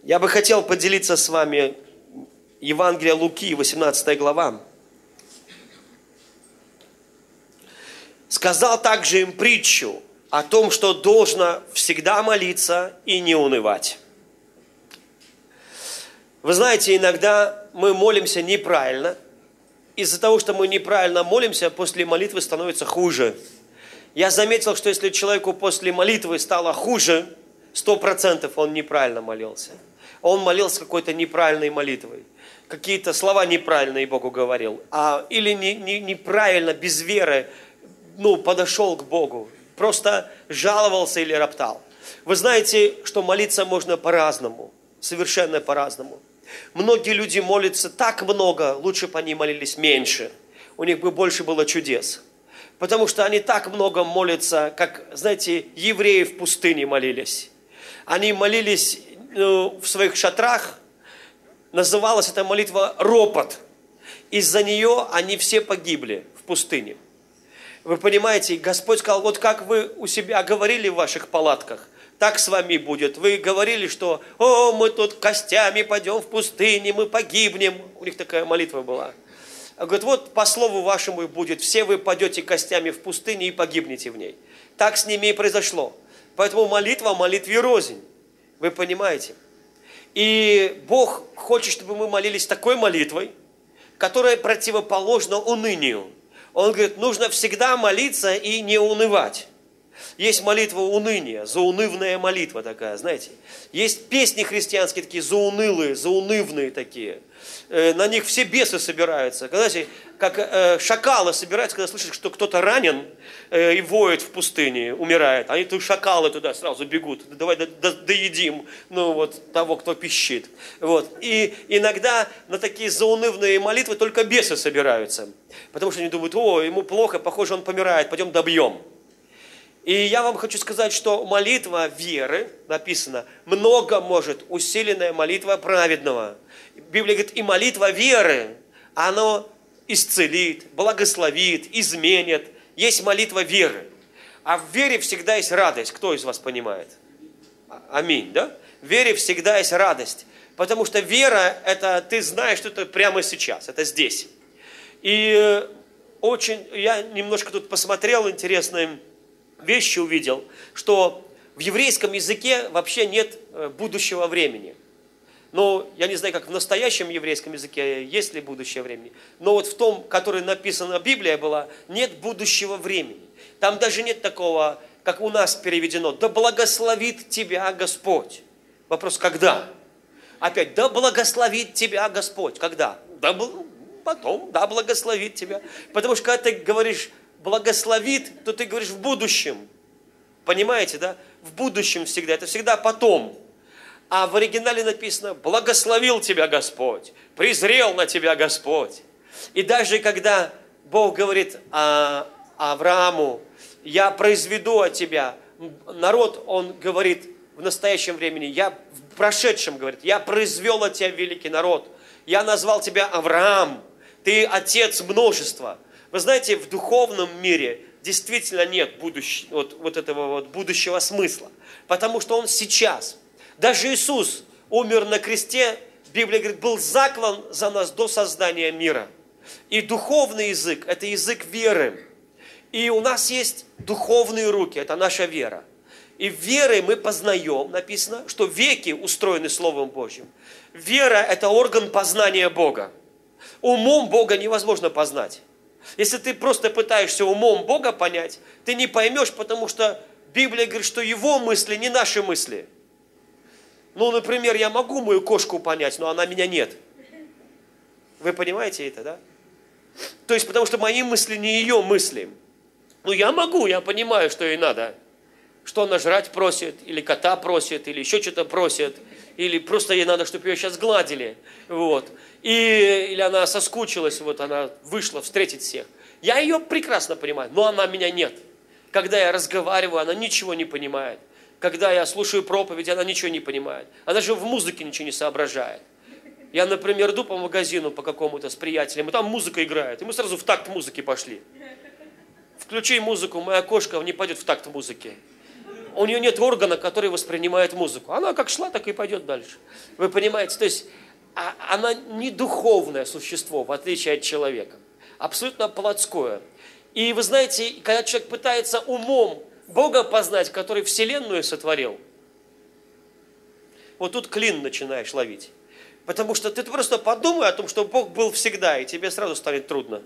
Я бы хотел поделиться с вами Евангелие Луки, 18 глава. «Сказал также им притчу о том, что должно всегда молиться и не унывать». Вы знаете, иногда мы молимся неправильно. Из-за того, что мы неправильно молимся, после молитвы становится хуже. Я заметил, что если человеку после молитвы стало хуже, 100% он неправильно молился. Он молился какой-то неправильной молитвой. Какие-то слова неправильные Богу говорил. Или неправильно, без веры, подошел к Богу. Просто жаловался или роптал. Вы знаете, что молиться можно по-разному. Совершенно по-разному. Многие люди молятся так много, лучше бы они молились меньше. У них бы больше было чудес. Потому что они так много молятся, как, знаете, евреи в пустыне молились. Они молились в своих шатрах. Называлась эта молитва ропот. Из-за нее они все погибли в пустыне. Вы понимаете, Господь сказал, вот как вы у себя говорили в ваших палатках, так с вами будет. Вы говорили, что мы тут костями пойдем в пустыне, мы погибнем. У них такая молитва была. Он говорит, вот по слову вашему и будет. Все вы пойдете костями в пустыне и погибнете в ней. Так с ними и произошло. Поэтому молитва молитве рознь. Вы понимаете? И Бог хочет, чтобы мы молились такой молитвой, которая противоположна унынию. Он говорит, нужно всегда молиться и не унывать. Есть молитва уныния, заунывная молитва такая, знаете. Есть песни христианские такие заунылые, заунывные такие. На них все бесы собираются. Знаете, как шакалы собираются, когда слышат, что кто-то ранен и воет в пустыне, умирает. Они тут шакалы туда сразу бегут. Давай доедим того, кто пищит. И иногда на такие заунывные молитвы только бесы собираются. Потому что они думают, ему плохо, похоже, он помирает, пойдем добьем. И я вам хочу сказать, что молитва веры, написано, много может усиленная молитва праведного. Библия говорит, и молитва веры, она исцелит, благословит, изменит. Есть молитва веры. А в вере всегда есть радость. Кто из вас понимает? Аминь, да? В вере всегда есть радость. Потому что вера, это ты знаешь, что это прямо сейчас, это здесь. И я немножко тут посмотрел интересные вещи, увидел, что в еврейском языке вообще нет будущего времени. Я не знаю, как в настоящем еврейском языке, есть ли будущее времени. Но вот в том, который написана Библия была, нет будущего времени. Там даже нет такого, как у нас переведено, да благословит тебя Господь. Вопрос, когда? Опять, да благословит тебя Господь. Когда? Потом, да благословит тебя. Потому что когда ты говоришь благословит, то ты говоришь в будущем. Понимаете, да? В будущем всегда. Это всегда потом. А в оригинале написано, благословил тебя Господь, презрел на тебя Господь. И даже когда Бог говорит Аврааму, я произведу от тебя, народ, он говорит в настоящем времени, в прошедшем говорит, я произвел от тебя великий народ, я назвал тебя Авраам, ты отец множества. Вы знаете, в духовном мире действительно нет этого будущего смысла, потому что он сейчас. Даже Иисус умер на кресте, Библия говорит, был заклан за нас до создания мира. И духовный язык – это язык веры. И у нас есть духовные руки, это наша вера. И верой мы познаем, написано, что веки устроены Словом Божьим. Вера – это орган познания Бога. Умом Бога невозможно познать. Если ты просто пытаешься умом Бога понять, ты не поймешь, потому что Библия говорит, что Его мысли не наши мысли. Например, я могу мою кошку понять, но она меня нет. Вы понимаете это, да? То есть, потому что мои мысли не ее мысли. Я понимаю, что ей надо. Что она жрать просит, или кота просит, или еще что-то просит, или просто ей надо, чтобы ее сейчас гладили. Или она соскучилась, она вышла встретить всех. Я ее прекрасно понимаю, но она меня нет. Когда я разговариваю, она ничего не понимает. Когда я слушаю проповедь, она ничего не понимает. Она же в музыке ничего не соображает. Я, например, иду по магазину по какому-то с приятелем, и там музыка играет, и мы сразу в такт музыки пошли. Включи музыку, моя кошка не пойдет в такт музыки. У нее нет органа, который воспринимает музыку. Она как шла, так и пойдет дальше. Вы понимаете? То есть она не духовное существо, в отличие от человека. Абсолютно плотское. И вы знаете, когда человек пытается умом Бога познать, который Вселенную сотворил, вот тут клин начинаешь ловить. Потому что ты просто подумай о том, что Бог был всегда, и тебе сразу станет трудно.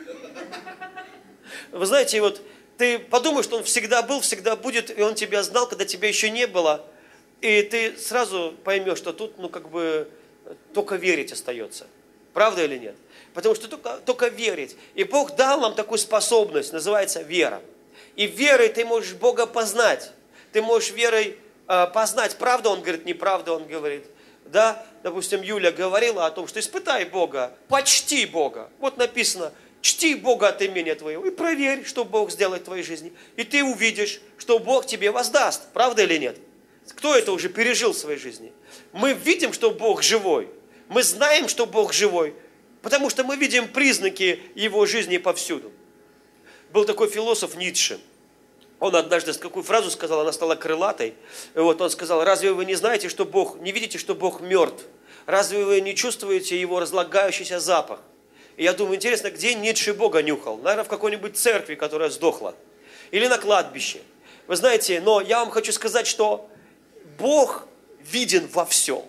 Вы знаете, вот ты подумаешь, что Он всегда был, всегда будет, и Он тебя знал, когда тебя еще не было, и ты сразу поймешь, что тут, только верить остается. Правда или нет? Потому что только верить. И Бог дал нам такую способность, называется вера. И верой ты можешь Бога познать. Ты можешь верой познать, правда Он говорит, неправда Он говорит. Да, допустим, Юля говорила о том, что испытай Бога, почти Бога. Вот написано, чти Бога от имени твоего и проверь, что Бог сделает в твоей жизни. И ты увидишь, что Бог тебе воздаст. Правда или нет? Кто это уже пережил в своей жизни? Мы видим, что Бог живой. Мы знаем, что Бог живой, потому что мы видим признаки Его жизни повсюду. Был такой философ Ницше. Он однажды какую фразу сказал, она стала крылатой. Вот он сказал, разве вы не знаете, что Бог, не видите, что Бог мертв? Разве вы не чувствуете Его разлагающийся запах? И я думаю, интересно, где Ницше Бога нюхал? Наверное, в какой-нибудь церкви, которая сдохла. Или на кладбище. Вы знаете, но я вам хочу сказать, что Бог виден во всем.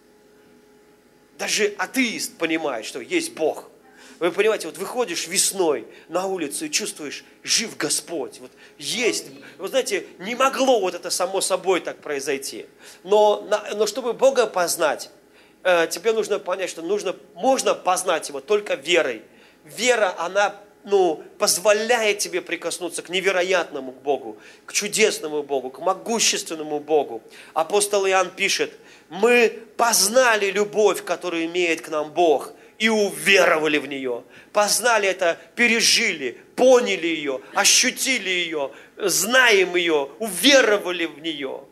Даже атеист понимает, что есть Бог. Вы понимаете, вот выходишь весной на улицу и чувствуешь, жив Господь. Вот есть. Вы знаете, не могло вот это само собой так произойти. Но чтобы Бога познать, тебе нужно понять, что можно познать Его только верой. Вера, она позволяет тебе прикоснуться к невероятному Богу, к чудесному Богу, к могущественному Богу. Апостол Иоанн пишет, мы познали любовь, которую имеет к нам Бог, и уверовали в нее. Познали это, пережили, поняли ее, ощутили ее, знаем ее, уверовали в нее.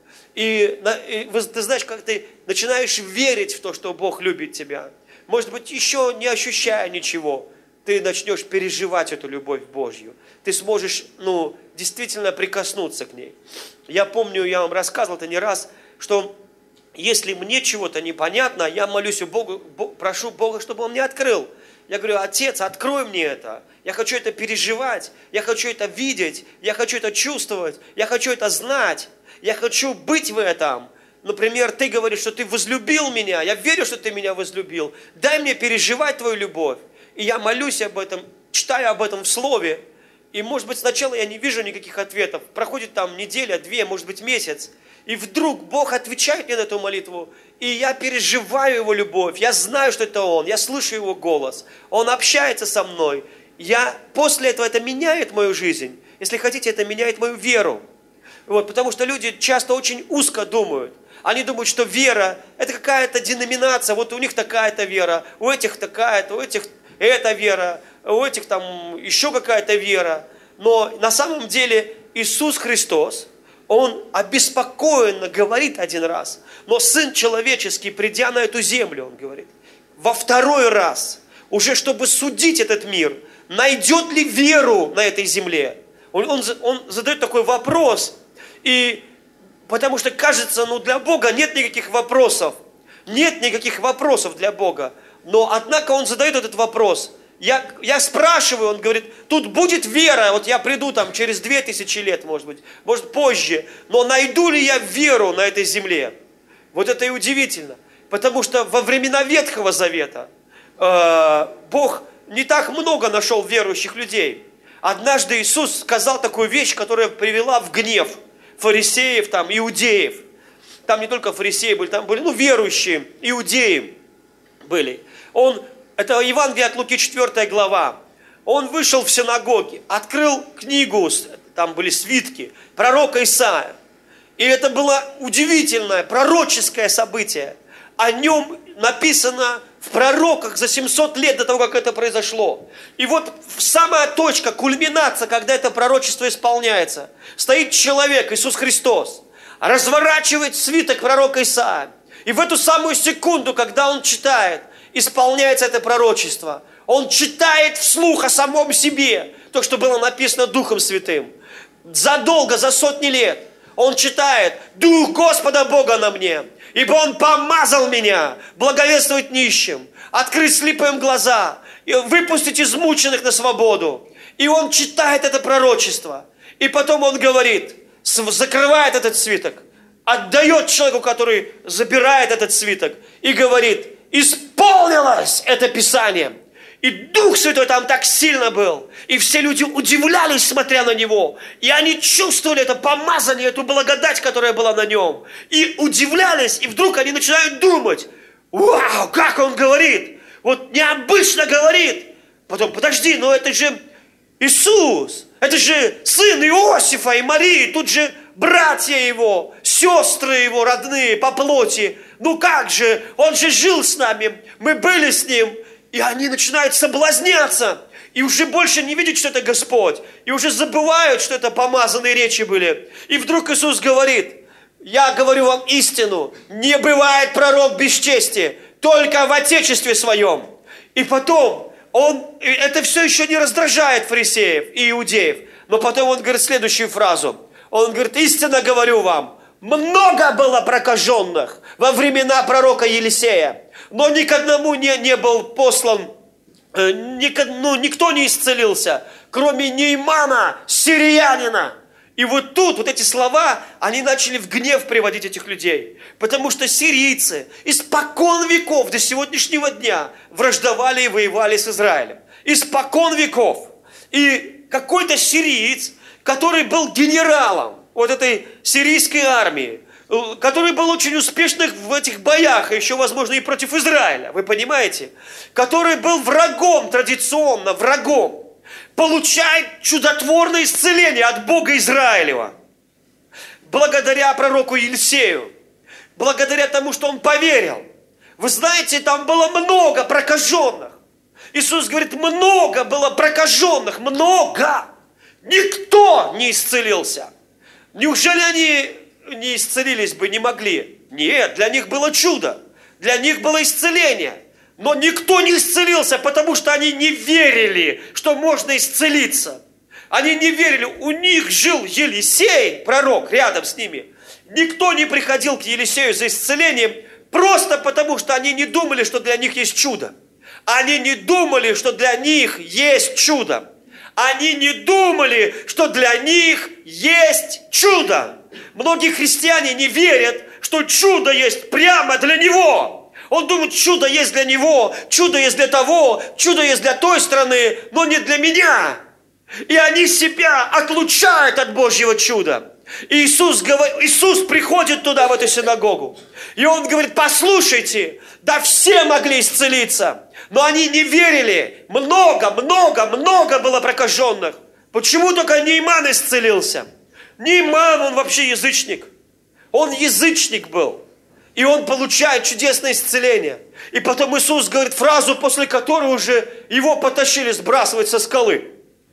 И ты знаешь, как ты начинаешь верить в то, что Бог любит тебя. Может быть, еще не ощущая ничего, ты начнешь переживать эту любовь Божью. Ты сможешь, действительно прикоснуться к ней. Я помню, я вам рассказывал это не раз, что если мне чего-то непонятно, я молюсь у Бога, прошу Бога, чтобы Он мне открыл. Я говорю, Отец, открой мне это. Я хочу это переживать, я хочу это видеть, я хочу это чувствовать, я хочу это знать, я хочу быть в этом. Например, ты говоришь, что ты возлюбил меня, я верю, что ты меня возлюбил. Дай мне переживать твою любовь. И я молюсь об этом, читаю об этом в Слове. И, может быть, сначала я не вижу никаких ответов. Проходит там неделя, 2, может быть, месяц. И вдруг Бог отвечает мне на эту молитву. И я переживаю Его любовь. Я знаю, что это Он. Я слышу Его голос. Он общается со мной. После этого это меняет мою жизнь. Если хотите, это меняет мою веру. Потому что люди часто очень узко думают. Они думают, что вера – это какая-то деноминация. Вот у них такая-то вера, у этих такая-то, у этих эта вера, у этих там еще какая-то вера. Но на самом деле Иисус Христос, Он обеспокоенно говорит один раз, но Сын Человеческий, придя на эту землю, Он говорит, во второй раз, уже чтобы судить этот мир, найдет ли веру на этой земле? Он задает такой вопрос, и потому что кажется, для Бога нет никаких вопросов. Нет никаких вопросов для Бога. Но, однако, Он задает этот вопрос. Я спрашиваю, Он говорит, тут будет вера, вот я приду там через 2000 лет, может позже, но найду ли я веру на этой земле? Вот это и удивительно. Потому что во времена Ветхого Завета Бог не так много нашел верующих людей. Однажды Иисус сказал такую вещь, которая привела в гнев фарисеев, иудеев. Там не только фарисеи были, там были, верующие, иудеи были. Это Евангелие от Луки, 4 глава. Он вышел в синагоге, открыл книгу, там были свитки, пророка Исаия. И это было удивительное, пророческое событие. О нем написано в пророках за 700 лет до того, как это произошло. И вот самая точка, кульминация, когда это пророчество исполняется. Стоит человек, Иисус Христос, разворачивает свиток пророка Исаия. И в эту самую секунду, когда он читает, исполняется это пророчество. Он читает вслух о самом себе то, что было написано Духом Святым. За сотни лет. Он читает: «Дух Господа Бога на мне, ибо Он помазал меня благовествовать нищим, открыть слепым глаза, и выпустить измученных на свободу». И он читает это пророчество. И потом он говорит, закрывает этот свиток, отдает человеку, который забирает этот свиток, и говорит: исполнилось это Писание. И Дух Святой там так сильно был. И все люди удивлялись, смотря на него. И они чувствовали это помазание, эту благодать, которая была на нем. И удивлялись, и вдруг они начинают думать: вау, как он говорит! Вот необычно говорит. Потом: подожди, но это же Иисус, это же сын Иосифа и Марии, тут же братья его, сестры его родные по плоти. Ну как же, он же жил с нами, мы были с ним. И они начинают соблазняться, и уже больше не видят, что это Господь, и уже забывают, что это помазанные речи были. И вдруг Иисус говорит: я говорю вам истину, не бывает пророк без чести, только в отечестве своем. И потом, это все еще не раздражает фарисеев и иудеев, но потом он говорит следующую фразу. Он говорит: истинно говорю вам, много было прокаженных во времена пророка Елисея, но ни к одному не был послан, никто не исцелился, кроме Неймана, сириянина. И вот тут, вот эти слова, они начали в гнев приводить этих людей. Потому что сирийцы испокон веков до сегодняшнего дня враждовали и воевали с Израилем. Испокон веков. И какой-то сириец, который был генералом вот этой сирийской армии, который был очень успешным в этих боях, еще, возможно, и против Израиля, вы понимаете? Который был врагом, традиционно врагом, получает чудотворное исцеление от Бога Израилева. Благодаря пророку Елисею, благодаря тому, что он поверил. Вы знаете, там было много прокаженных. Иисус говорит: много было прокаженных, много. Никто не исцелился. Неужели они не исцелились бы, не могли? Нет, для них было чудо, для них было исцеление. Но никто не исцелился, потому что они не верили, что можно исцелиться. Они не верили. У них жил Елисей, пророк, рядом с ними. Никто не приходил к Елисею за исцелением, просто потому что они не думали, что для них есть чудо. Они не думали, что для них есть чудо. Они не думали, что для них есть чудо. Многие христиане не верят, что чудо есть прямо для него. Он думает, чудо есть для него, чудо есть для того, чудо есть для той страны, но не для меня. И они себя отлучают от Божьего чуда. И Иисус приходит туда, в эту синагогу. И Он говорит: послушайте, да все могли исцелиться, но они не верили. Много было прокаженных. Почему только Нейман исцелился? Нейман, он вообще язычник. Он язычник был. И он получает чудесное исцеление. И потом Иисус говорит фразу, после которой уже его потащили сбрасывать со скалы.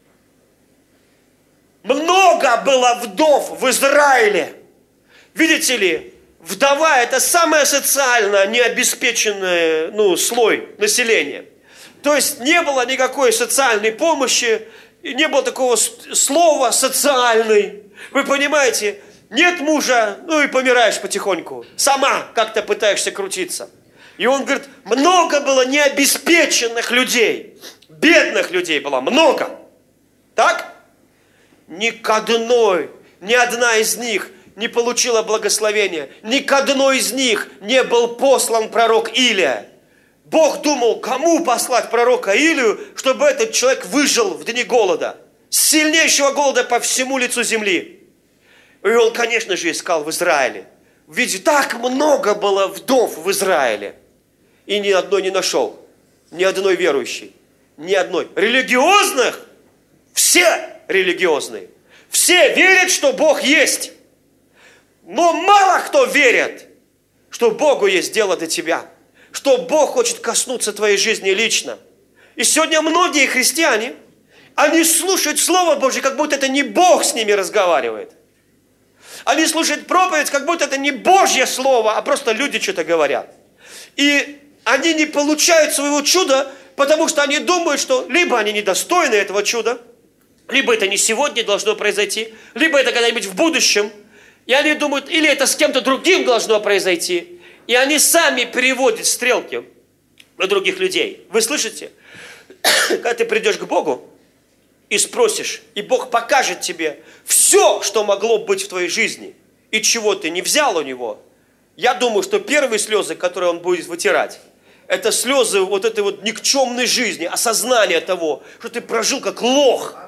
Много было вдов в Израиле. Видите ли, вдова – это самый социально необеспеченный слой населения. То есть не было никакой социальной помощи, не было такого слова «социальный». Вы понимаете? Нет мужа, и помираешь потихоньку. Сама как-то пытаешься крутиться. И он говорит, много было необеспеченных людей. Бедных людей было много. Так? Ни одна из них не получила благословения. Ни к одной из них не был послан пророк Илия. Бог думал, кому послать пророка Илию, чтобы этот человек выжил в дни голода. Сильнейшего голода по всему лицу земли. И он, конечно же, искал в Израиле. Ведь так много было вдов в Израиле. И ни одной не нашел. Ни одной верующей. Ни одной. Религиозных? Все религиозные. Все верят, что Бог есть. Но мало кто верит, что Богу есть дело до тебя. Что Бог хочет коснуться твоей жизни лично. И сегодня многие христиане, они слушают Слово Божье, как будто это не Бог с ними разговаривает. Они слушают проповедь, как будто это не Божье Слово, а просто люди что-то говорят. И они не получают своего чуда, потому что они думают, что либо они недостойны этого чуда, либо это не сегодня должно произойти, либо это когда-нибудь в будущем. И они думают, или это с кем-то другим должно произойти. И они сами переводят стрелки на других людей. Вы слышите? Когда ты придешь к Богу и спросишь, и Бог покажет тебе все, что могло быть в твоей жизни, и чего ты не взял у Него, я думаю, что первые слезы, которые Он будет вытирать, это слезы вот этой вот никчемной жизни, осознания того, что ты прожил как лох.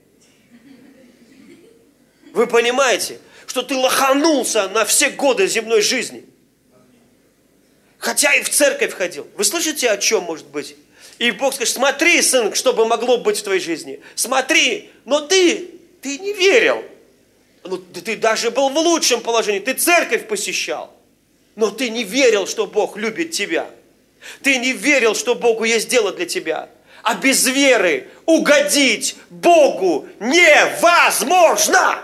Вы понимаете, что ты лоханулся на все годы земной жизни. Хотя и в церковь ходил. Вы слышите, о чем может быть? И Бог скажет, смотри, сын, что бы могло быть в твоей жизни. Смотри, но ты не верил. Ну, ты даже был в лучшем положении. Ты церковь посещал. Но ты не верил, что Бог любит тебя. Ты не верил, что Богу есть дело для тебя. А без веры угодить Богу невозможно.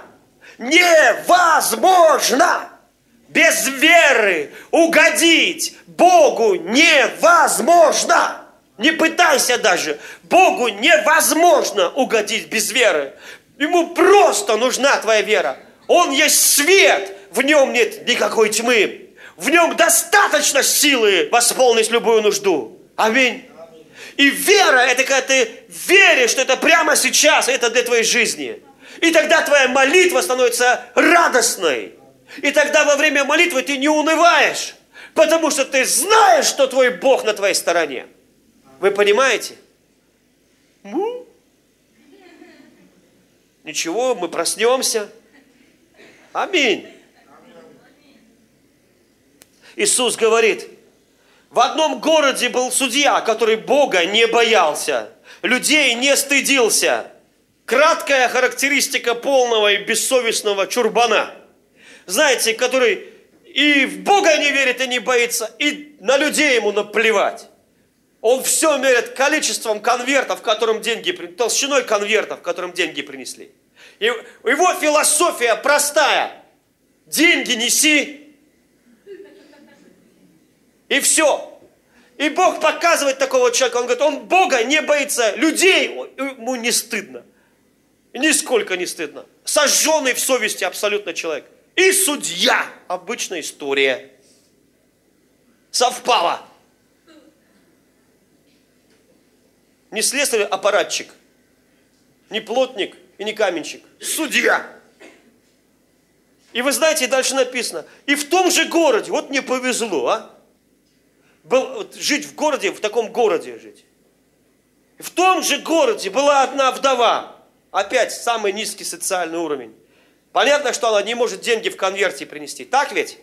Невозможно! Без веры угодить Богу невозможно! Не пытайся даже. Богу невозможно угодить без веры. Ему просто нужна твоя вера. Он есть свет, в нем нет никакой тьмы. В нем достаточно силы восполнить любую нужду. Аминь. И вера, это когда ты веришь, что это прямо сейчас, это для твоей жизни. И тогда твоя молитва становится радостной. И тогда во время молитвы ты не унываешь, потому что ты знаешь, что твой Бог на твоей стороне. Вы понимаете? Ничего, мы проснемся. Аминь. Иисус говорит, в одном городе был судья, который Бога не боялся, людей не стыдился. Краткая характеристика полного и бессовестного чурбана. Знаете, который и в Бога не верит и не боится, и на людей ему наплевать. Он все меряет количеством конвертов, которым деньги, толщиной конвертов, которым деньги принесли. И его философия простая. Деньги неси. И все. И Бог показывает такого человека. Он говорит, он Бога не боится. Людей ему не стыдно. Нисколько не стыдно. Сожженный в совести абсолютно человек. И судья. Обычная история. Совпало. Не слесарь, аппаратчик. Не плотник и не каменщик. Судья. И вы знаете, дальше написано. И в том же городе, вот мне повезло, жить в городе, в таком городе жить. В том же городе была одна вдова. Опять самый низкий социальный уровень. Понятно, что она не может деньги в конверте принести. Так ведь?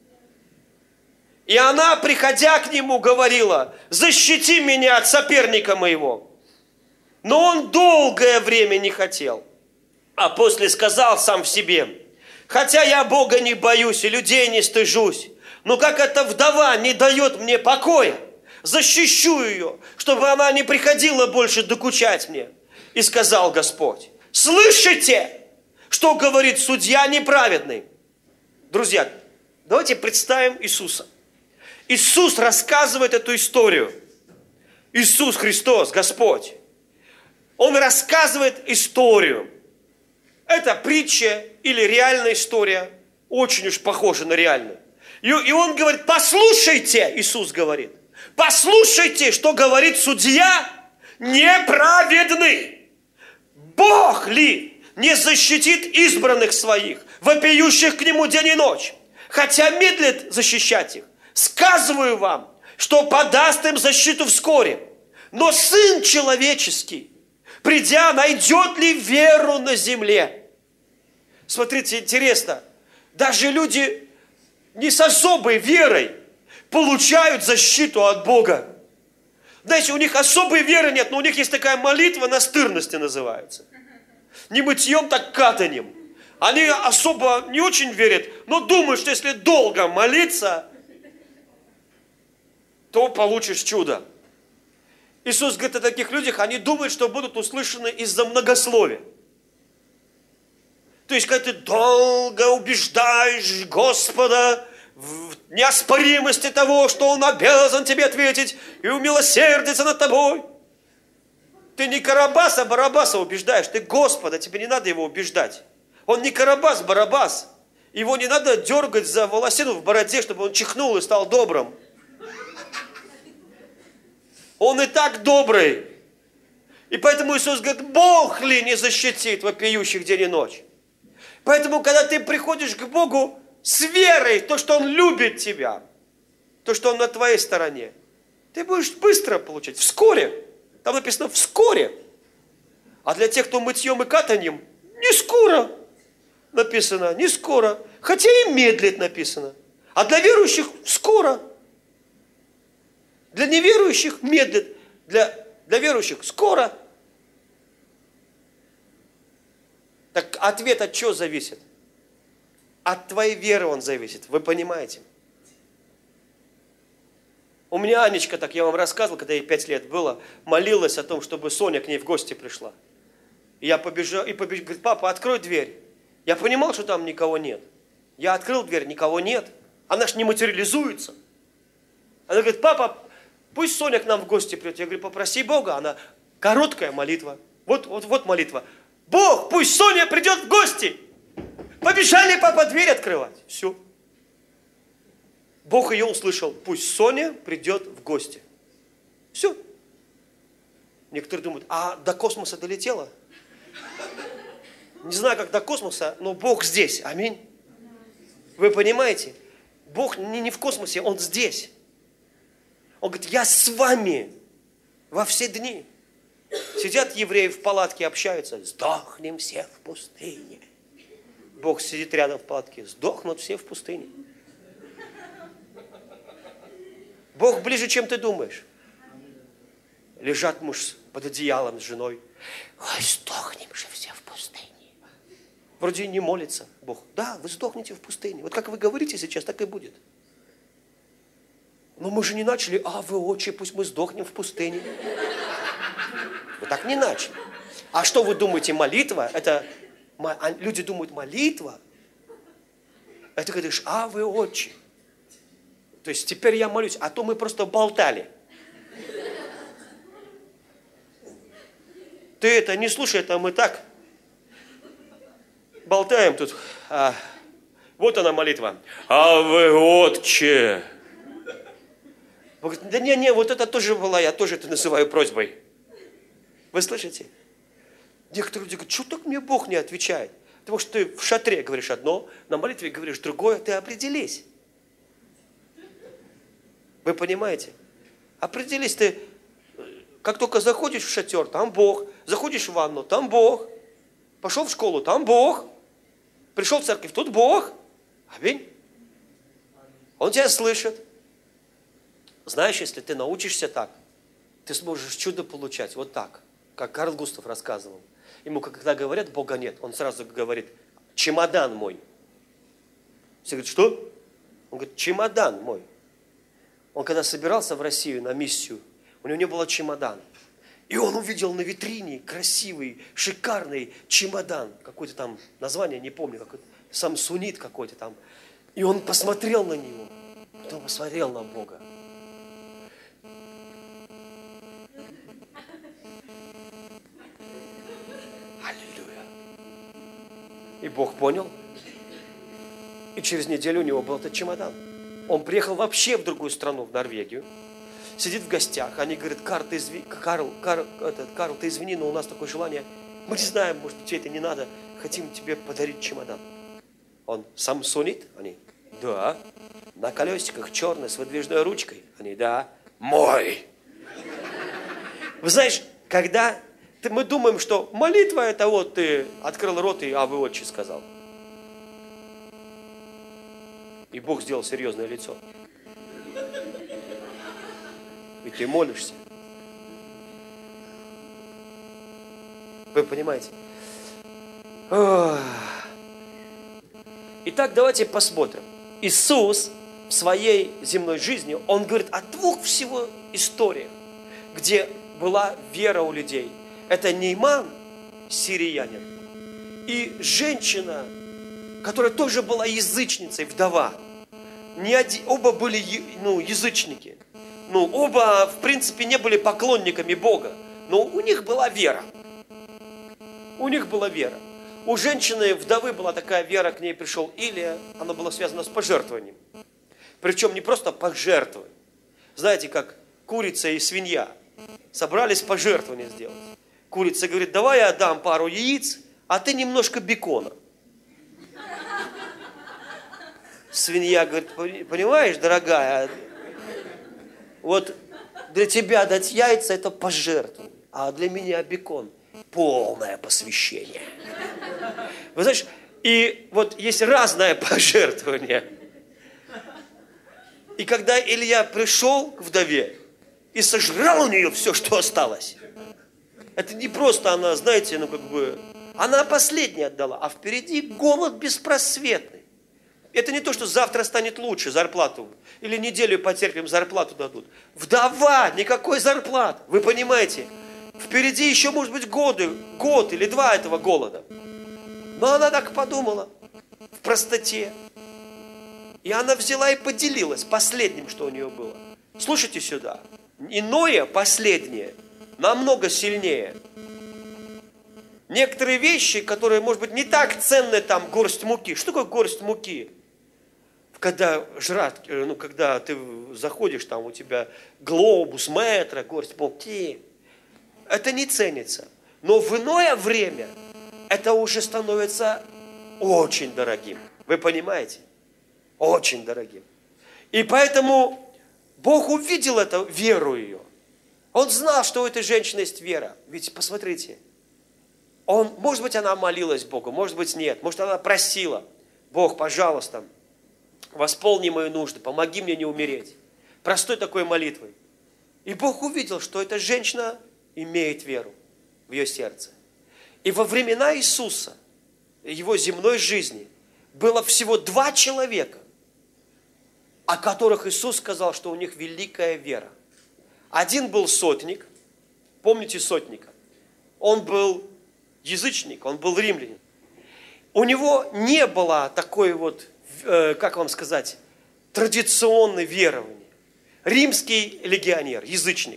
И она, приходя к нему, говорила, защити меня от соперника моего. Но он долгое время не хотел. А после сказал сам в себе, хотя я Бога не боюсь и людей не стыжусь, но как эта вдова не дает мне покоя, защищу ее, чтобы она не приходила больше докучать мне. И сказал Господь, слышите, что говорит судья неправедный? Друзья, давайте представим Иисуса. Иисус рассказывает эту историю. Иисус Христос, Господь. Он рассказывает историю. Это притча или реальная история, очень уж похожа на реальную. И он говорит, послушайте, Иисус говорит, послушайте, что говорит судья неправедный. Бог ли не защитит избранных своих, вопиющих к Нему день и ночь, хотя медлит защищать их? Сказываю вам, что подаст им защиту вскоре. Но Сын Человеческий, придя, найдет ли веру на земле? Смотрите, интересно, даже люди не с особой верой получают защиту от Бога. Знаете, у них особой веры нет, но у них есть такая молитва, настырности называется. Не мытьем, так катанем. Они особо не очень верят, но думают, что если долго молиться, то получишь чудо. Иисус говорит о таких людях, они думают, что будут услышаны из-за многословия. То есть, когда ты долго убеждаешь Господа в неоспоримости того, что Он обязан тебе ответить и умилосердиться над тобой. Ты не Карабаса, а Барабаса убеждаешь. Ты Господа, тебе не надо его убеждать. Он не Карабас, Барабас. Его не надо дергать за волосину в бороде, чтобы он чихнул и стал добрым. Он и так добрый. И поэтому Иисус говорит, Бог ли не защитит вопиющих день и ночь? Поэтому, когда ты приходишь к Богу с верой, то, что Он любит тебя, то, что Он на твоей стороне, ты будешь быстро получать, вскоре. Там написано «вскоре». А для тех, кто мытьем и катаньем, не скоро написано, не скоро. Хотя и медлит написано. А для верующих скоро. Для неверующих медлит. Для верующих скоро. Так ответ от чего зависит? От твоей веры он зависит. Вы понимаете? У меня Анечка, так я вам рассказывал, когда ей 5 лет было, молилась о том, чтобы Соня к ней в гости пришла. И я побежал, говорит, папа, открой дверь. Я понимал, что там никого нет. Я открыл дверь, никого нет. Она ж не материализуется. Она говорит, папа, пусть Соня к нам в гости придет. Я говорю, попроси Бога. Она, короткая молитва. Вот молитва. Бог, пусть Соня придет в гости. Побежали, папа, дверь открывать. Все. Бог ее услышал. Пусть Соня придет в гости. Все. Некоторые думают, а до космоса долетела? Не знаю, как до космоса, но Бог здесь. Аминь. Вы понимаете? Бог не в космосе, Он здесь. Он говорит, я с вами во все дни. Сидят евреи в палатке, общаются. Сдохнем все в пустыне. Бог сидит рядом в палатке. Сдохнут все в пустыне. Бог ближе, чем ты думаешь. Лежат муж под одеялом с женой. Ой, сдохнем же все в пустыне. Вроде не молится Бог. Да, вы сдохнете в пустыне. Вот как вы говорите сейчас, так и будет. Но мы же не начали, вы отче, пусть мы сдохнем в пустыне. Вы так не начали. А что вы думаете, молитва? Люди думают, молитва. Это говоришь, вы отче. То есть теперь я молюсь, а то мы просто болтали. Ты это не слушай, это мы так болтаем тут. Вот она молитва. Вы отче. Он говорит, да не, вот это тоже была, я тоже это называю просьбой. Вы слышите? Некоторые люди говорят, что так мне Бог не отвечает? Потому что ты в шатре говоришь одно, на молитве говоришь другое, ты определись. Вы понимаете? Определись ты, как только заходишь в шатер, там Бог. Заходишь в ванну, там Бог. Пошел в школу, там Бог. Пришел в церковь, тут Бог. Аминь. Он тебя слышит. Знаешь, если ты научишься так, ты сможешь чудо получать вот так, как Карл Густав рассказывал. Ему, когда говорят, Бога нет, он сразу говорит, чемодан мой. Все говорят, что? Он говорит, чемодан мой. Он когда собирался в Россию на миссию, у него не было чемодана. И он увидел на витрине красивый, шикарный чемодан. Какое-то там название, не помню, какой-то самсунит какой-то там. И он посмотрел на него, потом посмотрел на Бога. Аллилуйя. И Бог понял. И через неделю у него был этот чемодан. Он приехал вообще в другую страну, в Норвегию. Сидит в гостях. Они говорят, Карл, ты извини, но у нас такое желание. Мы не знаем, может быть, тебе это не надо. Хотим тебе подарить чемодан. Он самсунит? Они, да. На колесиках черный, с выдвижной ручкой. Они, да. Мой. Вы знаешь, когда мы думаем, что молитва это вот ты открыл рот и вы отче сказал. И Бог сделал серьезное лицо. И ты молишься. Вы понимаете? Итак, давайте посмотрим. Иисус в своей земной жизни, Он говорит о двух всего историях, где была вера у людей. Это Нейман, сириянин, и женщина, которая тоже была язычницей, вдова. Оба были язычники. Оба, в принципе, не были поклонниками Бога. Но у них была вера. У них была вера. У женщины, вдовы, была такая вера, к ней пришел Илия, она была связана с пожертвованием. Причем не просто пожертвовать. Знаете, как курица и свинья собрались пожертвование сделать. Курица говорит, давай я дам пару яиц, а ты немножко бекона. Свинья говорит, понимаешь, дорогая, вот для тебя дать яйца – это пожертвование, а для меня бекон – полное посвящение. Вы знаешь, и вот есть разное пожертвование. И когда Илья пришел к вдове и сожрал у нее все, что осталось, это не просто она, знаете, она последняя отдала, а впереди голод беспросветный. Это не то, что завтра станет лучше, зарплату, или неделю потерпим, зарплату дадут. Вдова, никакой зарплаты, вы понимаете? Впереди еще, может быть, год или два этого голода. Но она так подумала, в простоте. И она взяла и поделилась последним, что у нее было. Слушайте сюда. Иное, последнее, намного сильнее. Некоторые вещи, которые, может быть, не так ценны, там, горсть муки. Что такое горсть муки? Когда когда ты заходишь, там у тебя глобус, метро, горсть муки. Это не ценится. Но в иное время это уже становится очень дорогим. Вы понимаете? Очень дорогим. И поэтому Бог увидел эту веру ее. Он знал, что у этой женщины есть вера. Ведь посмотрите, может быть, она молилась Богу, может быть, нет. Может, она просила, Бог, пожалуйста, восполни мои нужды, помоги мне не умереть. Простой такой молитвой. И Бог увидел, что эта женщина имеет веру в ее сердце. И во времена Иисуса, его земной жизни, было всего 2 человека, о которых Иисус сказал, что у них великая вера. Один был сотник, помните сотника? Он был язычник, он был римлянин. У него не было такой вот, как вам сказать, традиционной верования. Римский легионер, язычник.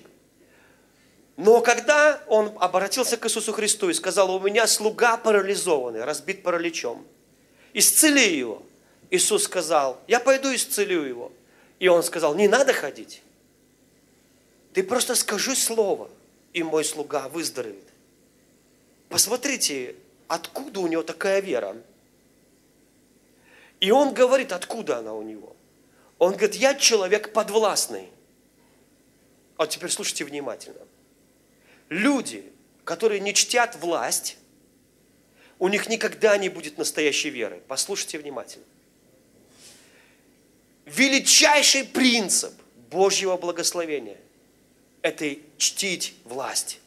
Но когда он обратился к Иисусу Христу и сказал, у меня слуга парализованный, разбит параличом, исцели его. Иисус сказал, я пойду исцелю его. И он сказал, не надо ходить. Ты просто скажи слово, и мой слуга выздоровеет. Посмотрите, откуда у него такая вера. И он говорит, откуда она у него. Он говорит, я человек подвластный. А теперь слушайте внимательно. Люди, которые не чтят власть, у них никогда не будет настоящей веры. Послушайте внимательно. Величайший принцип Божьего благословения – это чтить власть.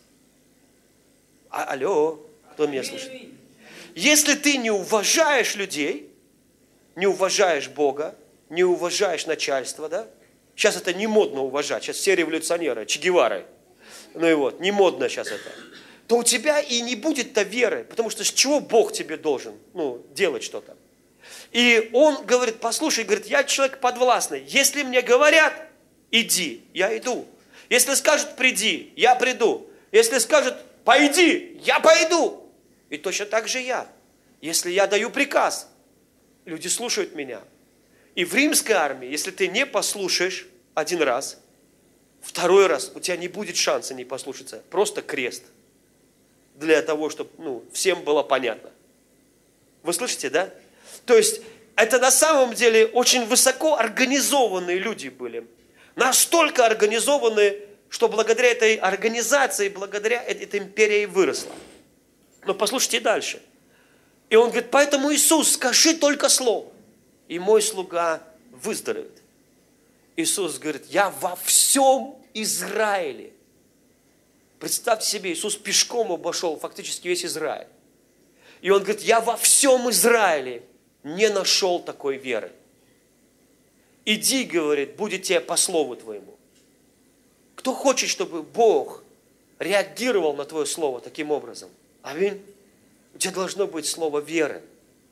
Алло, кто меня слышит? Если ты не уважаешь людей, не уважаешь Бога, не уважаешь начальство, да? Сейчас это не модно уважать, сейчас все революционеры, Че Гевары. Ну и вот, не модно сейчас это. То у тебя и не будет-то веры, потому что с чего Бог тебе должен, делать что-то? И он говорит, послушай, говорит, я человек подвластный. Если мне говорят, иди, я иду. Если скажут, приди, я приду. Если скажут, пойди, я пойду. И точно так же я. Если я даю приказ, люди слушают меня. И в римской армии, если ты не послушаешь один раз, второй раз у тебя не будет шанса не послушаться. Просто крест. Для того, чтобы всем было понятно. Вы слышите, да? То есть, это на самом деле очень высоко организованные люди были. Настолько организованные, что благодаря этой организации, благодаря этой империи выросла. Но послушайте дальше. И он говорит, поэтому Иисус, скажи только слово, и мой слуга выздоровеет. Иисус говорит, я во всем Израиле. Представьте себе, Иисус пешком обошел фактически весь Израиль. И он говорит, я во всем Израиле не нашел такой веры. Иди, говорит, будет тебе по слову твоему. Кто хочет, чтобы Бог реагировал на твое слово таким образом? Аминь. У тебя должно быть слово веры.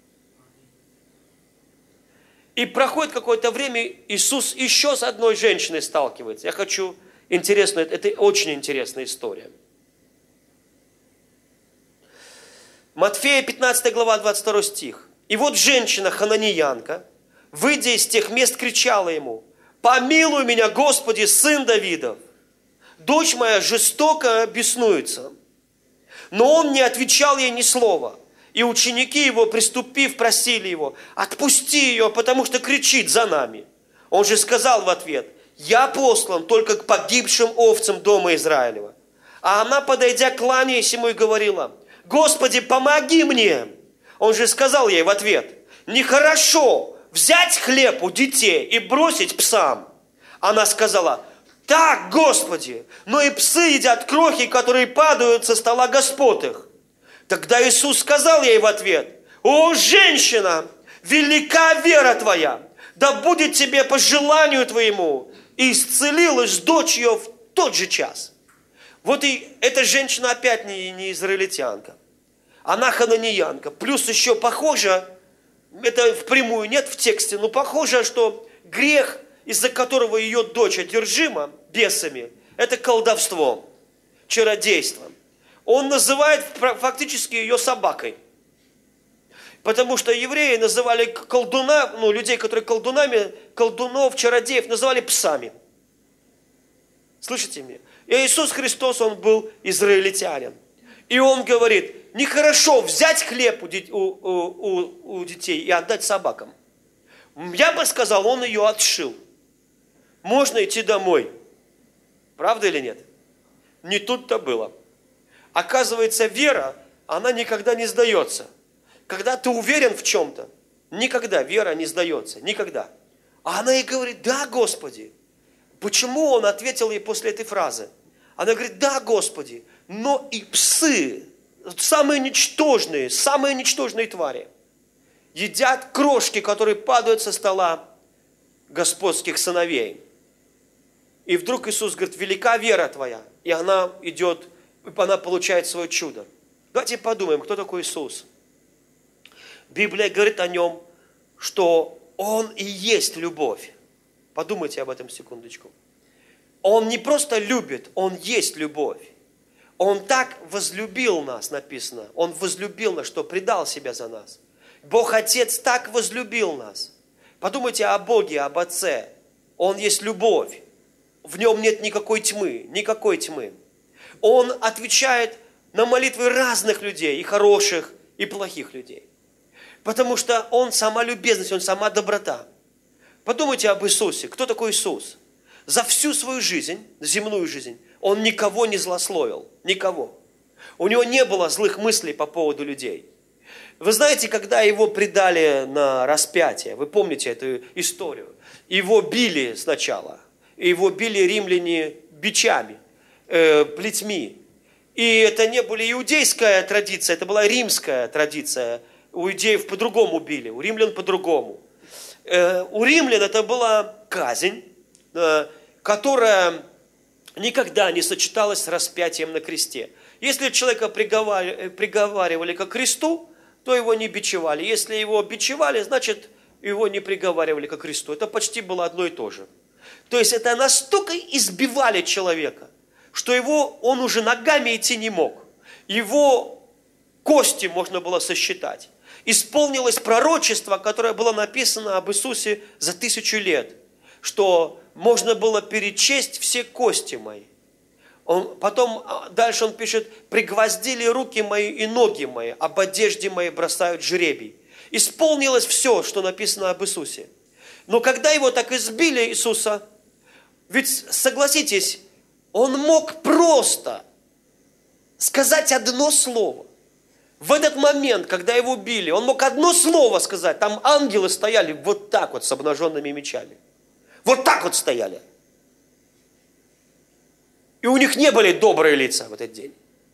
И проходит какое-то время, Иисус еще с одной женщиной сталкивается. Я хочу интересную, это очень интересная история. Матфея 15 глава 22 стих. И вот женщина хананеянка, выйдя из тех мест, кричала ему: «Помилуй меня, Господи, сын Давидов! Дочь моя жестоко беснуется». Но он не отвечал ей ни слова. И ученики его, приступив, просили его: «Отпусти ее, потому что кричит за нами». Он же сказал в ответ: «Я послан только к погибшим овцам дома Израилева». А она, подойдя, кланяясь ему, и говорила: «Господи, помоги мне». Он же сказал ей в ответ: «Нехорошо взять хлеб у детей и бросить псам». Она сказала: «Так, Господи, но и псы едят крохи, которые падают со стола господ их». Тогда Иисус сказал ей в ответ: «О, женщина, велика вера твоя, да будет тебе по желанию твоему». И исцелилась дочь ее в тот же час. Вот и эта женщина опять не израильтянка. Она хананеянка. Плюс еще похоже, это впрямую нет в тексте, но похоже, что грех, из-за которого ее дочь одержима бесами, это колдовство, чародейство. Он называет фактически ее собакой. Потому что евреи называли колдуна, людей, которые колдунами, колдунов, чародеев, называли псами. Слышите меня? И Иисус Христос, Он был израильтянин. И Он говорит: нехорошо взять хлеб у детей и отдать собакам. Я бы сказал, Он ее отшил. Можно идти домой. Правда или нет? Не тут-то было. Оказывается, вера, она никогда не сдается. Когда ты уверен в чем-то, никогда вера не сдается. Никогда. А она ей говорит: «Да, Господи». Почему Он ответил ей после этой фразы? Она говорит: «Да, Господи, но и псы, самые ничтожные твари, едят крошки, которые падают со стола господских сыновей». И вдруг Иисус говорит: «Велика вера твоя». И она идет, она получает свое чудо. Давайте подумаем, кто такой Иисус. Библия говорит о Нем, что Он и есть любовь. Подумайте об этом секундочку. Он не просто любит, Он есть любовь. Он так возлюбил нас, написано. Он возлюбил нас, что предал себя за нас. Бог Отец так возлюбил нас. Подумайте о Боге, об Отце. Он есть любовь. В Нем нет никакой тьмы, никакой тьмы. Он отвечает на молитвы разных людей, и хороших, и плохих людей. Потому что Он сама любезность, Он сама доброта. Подумайте об Иисусе. Кто такой Иисус? За всю свою жизнь, земную жизнь, Он никого не злословил. Никого. У Него не было злых мыслей по поводу людей. Вы знаете, когда Его предали на распятие, вы помните эту историю, Его били сначала. Его били римляне бичами, плетьми. И это не была иудейская традиция, это была римская традиция. У иудеев по-другому били, у римлян по-другому. У римлян это была казнь, которая никогда не сочеталась с распятием на кресте. Если человека приговаривали ко кресту, то его не бичевали. Если его бичевали, значит, его не приговаривали ко кресту. Это почти было одно и то же. То есть это настолько избивали человека, что он уже ногами идти не мог. Его кости можно было сосчитать. Исполнилось пророчество, которое было написано об Иисусе за 1000 лет, что можно было перечесть все кости мои. Потом дальше он пишет: «Пригвоздили руки мои и ноги мои, об одежде моей бросают жребий». Исполнилось все, что написано об Иисусе. Но когда его так избили, Иисуса, ведь согласитесь, он мог просто сказать одно слово. В этот момент, когда его били, он мог одно слово сказать. Там ангелы стояли вот так вот с обнаженными мечами. Вот так вот стояли. И у них не были добрые лица в этот день.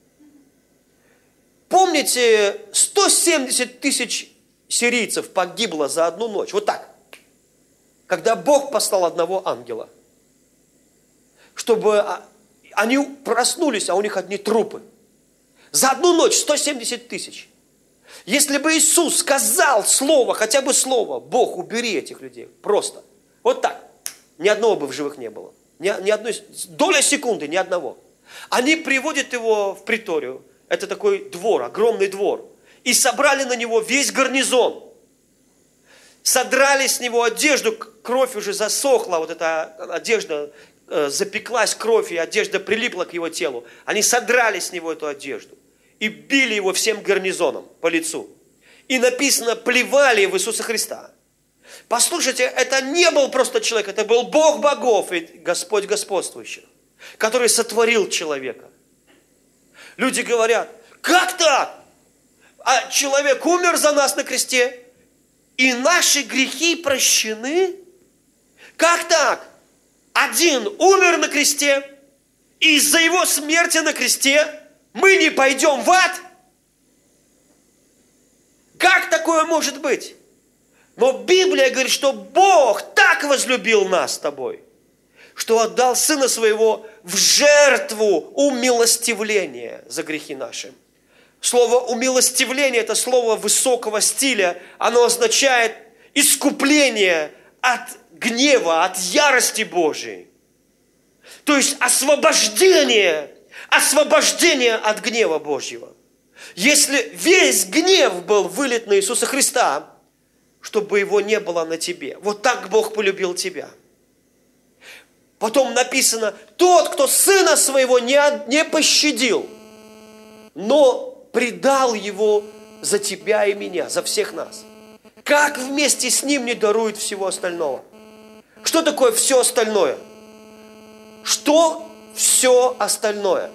Помните, 170 тысяч сирийцев погибло за одну ночь. Вот так. Когда Бог послал одного ангела, чтобы они проснулись, а у них одни трупы. За одну ночь 170 тысяч. Если бы Иисус сказал слово, хотя бы слово: «Бог, убери этих людей», просто, вот так, ни одного бы в живых не было. Ни одной доля секунды, ни одного. Они приводят его в приторию. Это такой двор, огромный двор. и собрали на него весь гарнизон. Содрали с него одежду, кровь уже засохла, вот эта одежда запеклась, кровь, и одежда прилипла к его телу. Они содрали с него эту одежду и били его всем гарнизоном по лицу. И написано, плевали в Иисуса Христа. Послушайте, это не был просто человек, это был Бог богов и Господь господствующих, который сотворил человека. Люди говорят, как так? А человек умер за нас на кресте, и наши грехи прощены? Как так? Один умер на кресте, и из-за его смерти на кресте мы не пойдем в ад? Как такое может быть? Но Библия говорит, что Бог так возлюбил нас с тобой, что отдал Сына Своего в жертву умилостивления за грехи наши. Слово умилостивление – это слово высокого стиля. Оно означает искупление от гнева, от ярости Божией. То есть освобождение от гнева Божьего. Если весь гнев был вылит на Иисуса Христа, чтобы его не было на тебе. Вот так Бог полюбил тебя. Потом написано, тот, кто Сына Своего не пощадил, но предал Его за тебя и меня, за всех нас. Как вместе с Ним не дарует всего остального? Что такое все остальное? Что все остальное?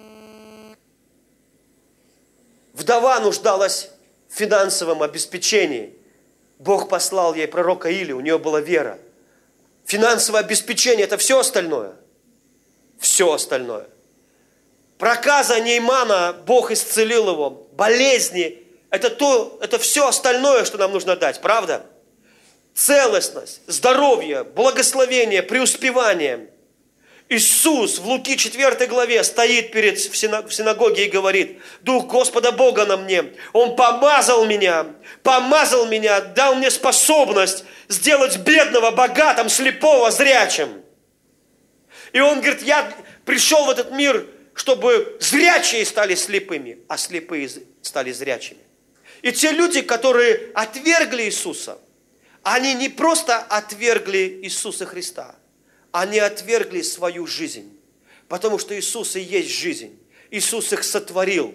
Вдова нуждалась в финансовом обеспечении. Бог послал ей пророка Илию, у нее была вера. Финансовое обеспечение – это все остальное? Все остальное. Проказа Неймана, Бог исцелил его. Болезни – это все остальное, что нам нужно дать, правда? Целостность, здоровье, благословение, преуспевание. Иисус в Луки 4 главе стоит в синагоге и говорит, Дух Господа Бога на мне, Он помазал меня, дал мне способность сделать бедного богатым, слепого зрячим. И Он говорит, я пришел в этот мир, чтобы зрячие стали слепыми, а слепые стали зрячими. И те люди, которые отвергли Иисуса, они не просто отвергли Иисуса Христа, они отвергли свою жизнь, потому что Иисус и есть жизнь. Иисус их сотворил.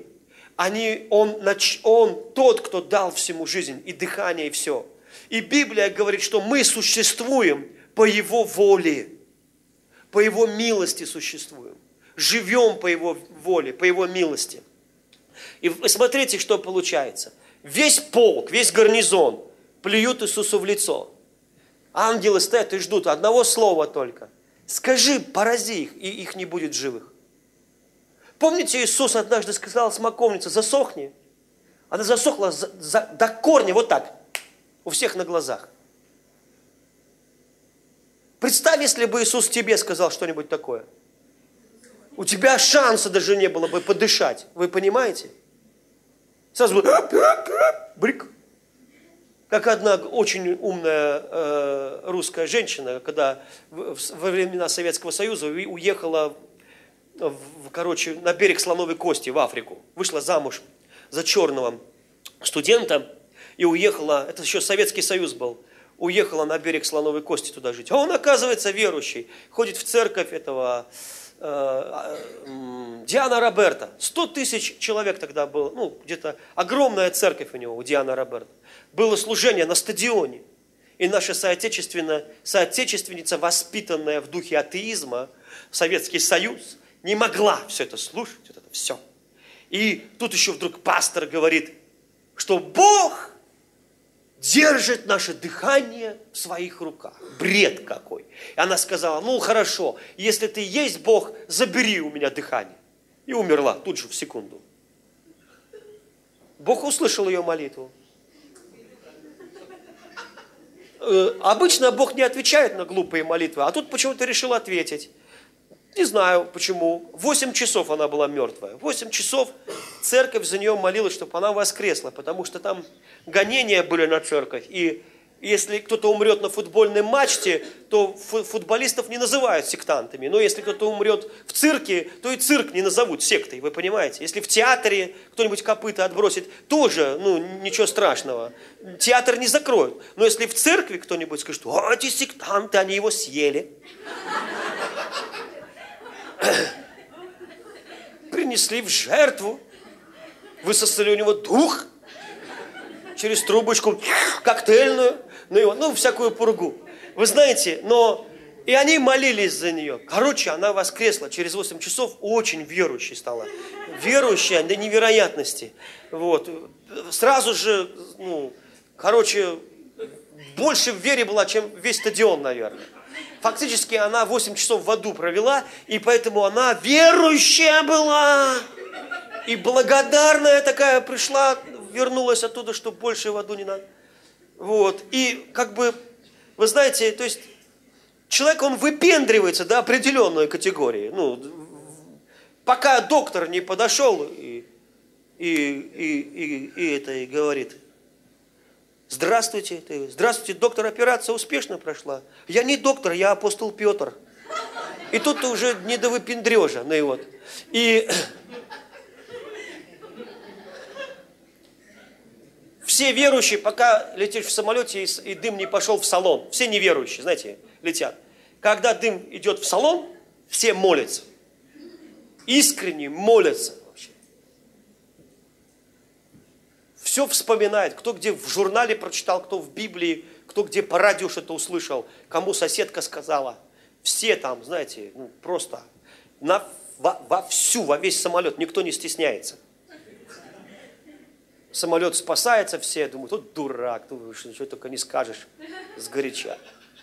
Он тот, кто дал всему жизнь и дыхание, и все. И Библия говорит, что мы существуем по Его воле, по Его милости существуем. Живем по Его воле, по Его милости. И смотрите, что получается. Весь полк, весь гарнизон плюют Иисусу в лицо. Ангелы стоят и ждут одного слова только. Скажи, порази их, и их не будет живых. Помните, Иисус однажды сказал смоковнице, засохни. Она засохла до корня, вот так, у всех на глазах. Представь, если бы Иисус тебе сказал что-нибудь такое. У тебя шанса даже не было бы подышать. Вы понимаете? Сразу бы брик. Как одна очень умная русская женщина, когда во времена Советского Союза уехала на берег Слоновой Кости в Африку. Вышла замуж за черного студента и уехала, это еще Советский Союз был, уехала на берег Слоновой Кости туда жить. А он, оказывается, верующий, ходит в церковь этого Диана Роберта. 100 тысяч человек тогда было, где-то огромная церковь у него, у Дианы Роберта. Было служение на стадионе. И наша соотечественница, воспитанная в духе атеизма, Советский Союз, не могла все это слушать, вот это все. И тут еще вдруг пастор говорит, что Бог держит наше дыхание в своих руках. Бред какой. И она сказала, хорошо, если ты есть Бог, забери у меня дыхание. И умерла тут же в секунду. Бог услышал ее молитву. Обычно Бог не отвечает на глупые молитвы, а тут почему-то решил ответить. Не знаю почему. 8 часов она была мертвая. 8 часов церковь за нее молилась, чтобы она воскресла, потому что там гонения были на церковь. И если кто-то умрет на футбольном матче, то футболистов не называют сектантами. Но если кто-то умрет в цирке, то и цирк не назовут сектой, вы понимаете. Если в театре кто-нибудь копыта отбросит, тоже, ничего страшного. Театр не закроют. Но если в церкви кто-нибудь скажет, эти сектанты, они его съели. Принесли в жертву, высосали у него дух через трубочку коктейльную, всякую пургу. Вы знаете, и они молились за нее. Короче, она воскресла через 8 часов, очень верующей стала. Верующая до невероятности. Вот. Сразу же, больше в вере была, чем весь стадион, наверное. Фактически она 8 часов в аду провела, и поэтому она верующая была. И благодарная такая пришла, вернулась оттуда, что больше в аду не надо. Вот. И вы знаете, то есть человек, он выпендривается до определенной категории. Пока доктор не подошел и говорит: здравствуйте, доктор, операция успешно прошла. Я не доктор, я апостол Петр. И тут уже не до выпендрежа. И все верующие, пока летишь в самолете и дым не пошел в салон, все неверующие, знаете, летят. Когда дым идет в салон, все молятся. Искренне молятся вообще. Все вспоминает, кто где в журнале прочитал, кто в Библии, кто где по радио что-то услышал, кому соседка сказала. Все там, знаете, просто во весь самолет, никто не стесняется. Самолет спасается, все думают, тут дурак, ничего только не скажешь сгоряча.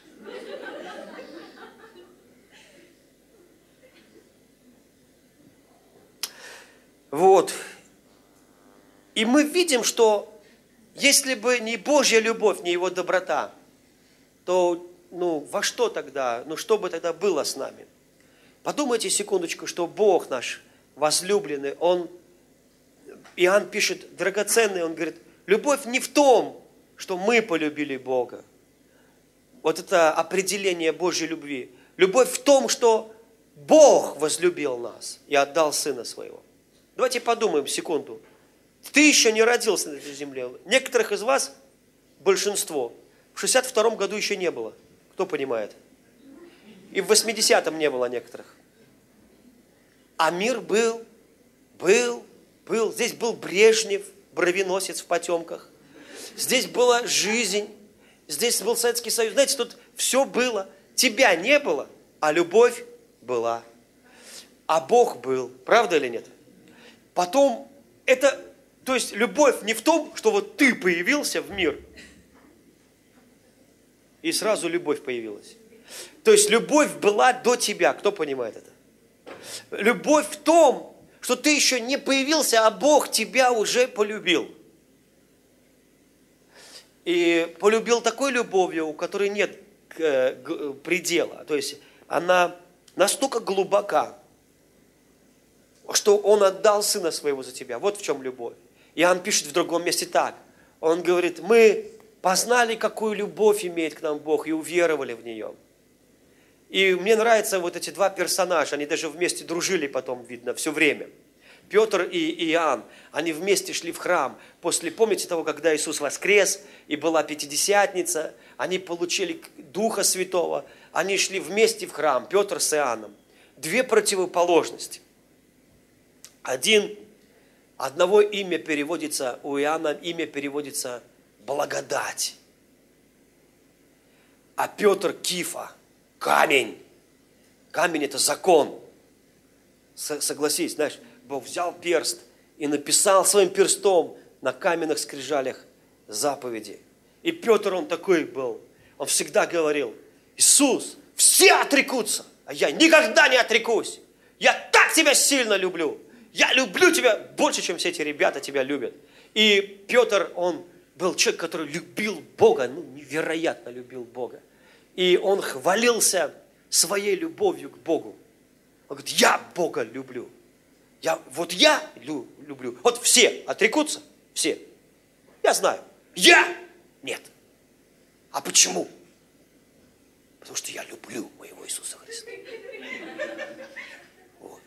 Вот. И мы видим, что если бы не Божья любовь, не Его доброта, то, во что тогда, что бы тогда было с нами? Подумайте секундочку, что Бог наш возлюбленный, Иоанн пишет, драгоценный, он говорит, любовь не в том, что мы полюбили Бога. Вот это определение Божьей любви. Любовь в том, что Бог возлюбил нас и отдал Сына Своего. Давайте подумаем секунду. Ты еще не родился на этой земле. Некоторых из вас, большинство, в 62-м году еще не было. Кто понимает? И в 80-м не было некоторых. А мир был. Здесь был Брежнев, бровеносец в потемках. Здесь была жизнь. Здесь был Советский Союз. Знаете, тут все было. Тебя не было, а любовь была. А Бог был. Правда или нет? Потом то есть любовь не в том, что вот ты появился в мир, и сразу любовь появилась. То есть любовь была до тебя. Кто понимает это? Любовь в том, что ты еще не появился, а Бог тебя уже полюбил. И полюбил такой любовью, у которой нет предела. То есть она настолько глубока, что Он отдал Сына Своего за тебя. Вот в чем любовь. Иоанн пишет в другом месте так. Он говорит, мы познали, какую любовь имеет к нам Бог, и уверовали в нее. И мне нравятся вот эти два персонажа, они даже вместе дружили потом, видно, все время. Петр и Иоанн, они вместе шли в храм. Помните того, когда Иисус воскрес, и была Пятидесятница, они получили Духа Святого, они шли вместе в храм, Петр с Иоанном. Две противоположности. Одного имя переводится, у Иоанна имя переводится благодать. А Петр Кифа, камень. Камень это закон. Согласись, знаешь, Бог взял перст и написал своим перстом на каменных скрижалях заповеди. И Петр, он такой был, он всегда говорил, Иисус, все отрекутся, а я никогда не отрекусь. Я так тебя сильно люблю. Я люблю тебя больше, чем все эти ребята тебя любят. И Петр, он был человек, который любил Бога, невероятно любил Бога. И он хвалился своей любовью к Богу. Он говорит, я Бога люблю. Я люблю. Вот все отрекутся, все. Я знаю. Я нет. А почему? Потому что я люблю моего Иисуса Христа. Вот.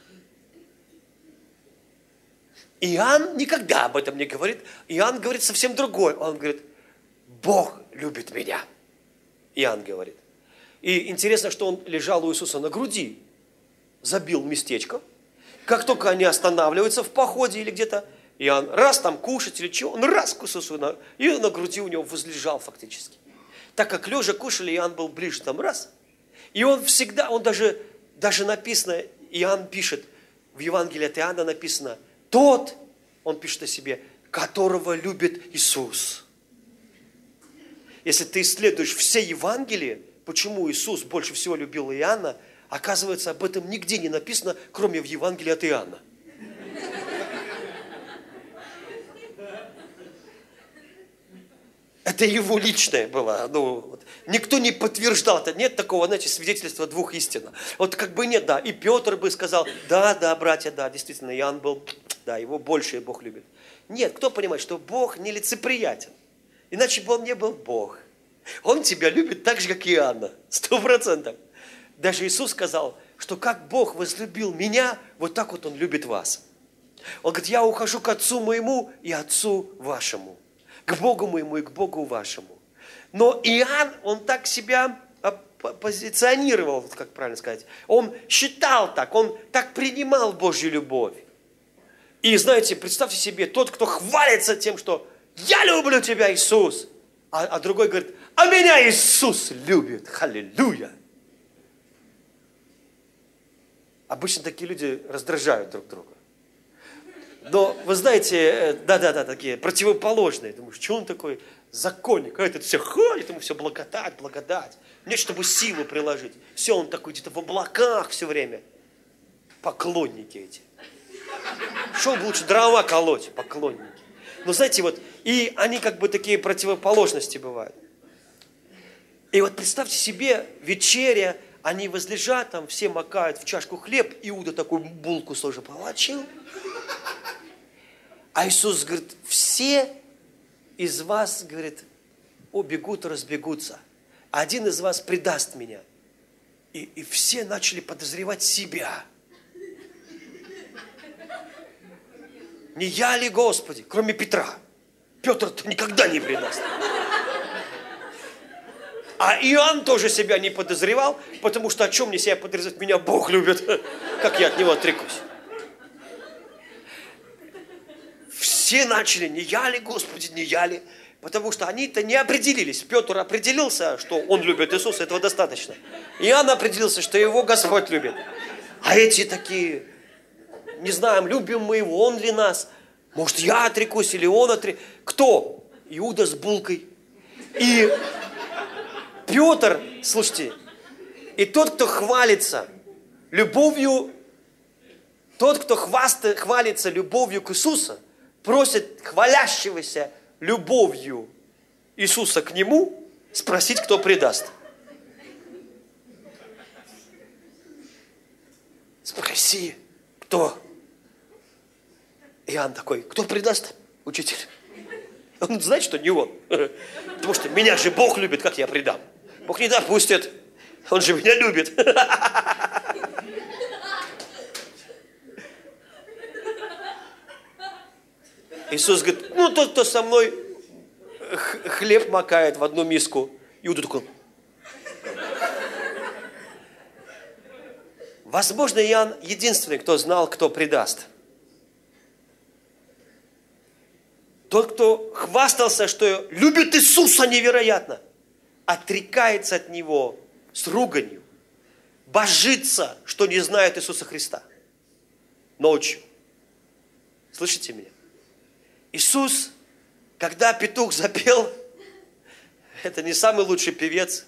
Иоанн никогда об этом не говорит. Иоанн говорит совсем другое. Он говорит, Бог любит меня. Иоанн говорит. И интересно, что он лежал у Иисуса на груди, забил местечко. Как только они останавливаются в походе или где-то, Иоанн раз там кушать или чего, он раз к Иисусу, и на груди у него возлежал фактически. Так как лежа кушали, Иоанн был ближе там раз. И он всегда, он даже написано, Иоанн пишет, в Евангелии от Иоанна написано, тот, он пишет о себе, которого любит Иисус. Если ты исследуешь все Евангелия, почему Иисус больше всего любил Иоанна, оказывается, об этом нигде не написано, кроме в Евангелии от Иоанна. Это его личное было. Никто не подтверждал это. Нет такого, знаете, свидетельства двух истин. Вот как бы нет, да. И Петр бы сказал, да, братья, да, действительно, Иоанн был, да, его больше Бог любит. Нет, кто понимает, что Бог нелицеприятен. Иначе бы он не был Бог. Он тебя любит так же, как и Иоанна. 100%. Даже Иисус сказал, что как Бог возлюбил меня, вот так вот Он любит вас. Он говорит, я ухожу к Отцу моему и Отцу вашему. К Богу моему и к Богу вашему. Но Иоанн, он так себя позиционировал, как правильно сказать. Он считал так, он так принимал Божью любовь. И знаете, представьте себе, тот, кто хвалится тем, что «Я люблю тебя, Иисус», а другой говорит «А меня Иисус любит, халилюя». Обычно такие люди раздражают друг друга. Но, вы знаете, да, такие противоположные. Думаешь, что он такой законник? А этот все ходит, ему все благодать. Нет, чтобы силу приложить. Все, он такой где-то в облаках все время. Поклонники эти. Что он лучше дрова колоть? Поклонники. Но знаете, вот, и они как бы такие противоположности бывают. И вот представьте себе, вечеря, они возлежат, там все макают в чашку хлеб, Иуда такую булку тоже получил. А Иисус говорит, все из вас, говорит, убегут, разбегутся. Один из вас предаст меня. И все начали подозревать себя. Не я ли, Господи, кроме Петра? Петр-то никогда не предаст. А Иоанн тоже себя не подозревал, потому что о чем мне себя подозревать? Меня Бог любит. Как я от него отрекусь? Все начали, не я ли, Господи, не я ли? Потому что они-то не определились. Петр определился, что он любит Иисуса, этого достаточно. Иоанн определился, что его Господь любит. А эти такие, не знаем, любим мы его, он ли нас? Может, я отрекусь или он отрекусь? Кто? Иуда с булкой. И Петр, слушайте, и тот, кто хвалится любовью, тот, кто хвалится любовью к Иисусу, просит хвалящегося любовью Иисуса к нему спросить, кто предаст. Спроси, кто? Иоанн такой, кто предаст, учитель? Он знает, что не он. Потому что меня же Бог любит, как я предам? Бог не допустит. Он же меня любит. Иисус говорит, ну тот, кто со мной хлеб макает в одну миску. Иуда такой. Возможно, Иоанн единственный, кто знал, кто предаст. Тот, кто хвастался, что любит Иисуса невероятно, отрекается от Него с руганью, божится, что не знает Иисуса Христа. Ночью. Слышите меня? Иисус, когда петух запел, это не самый лучший певец.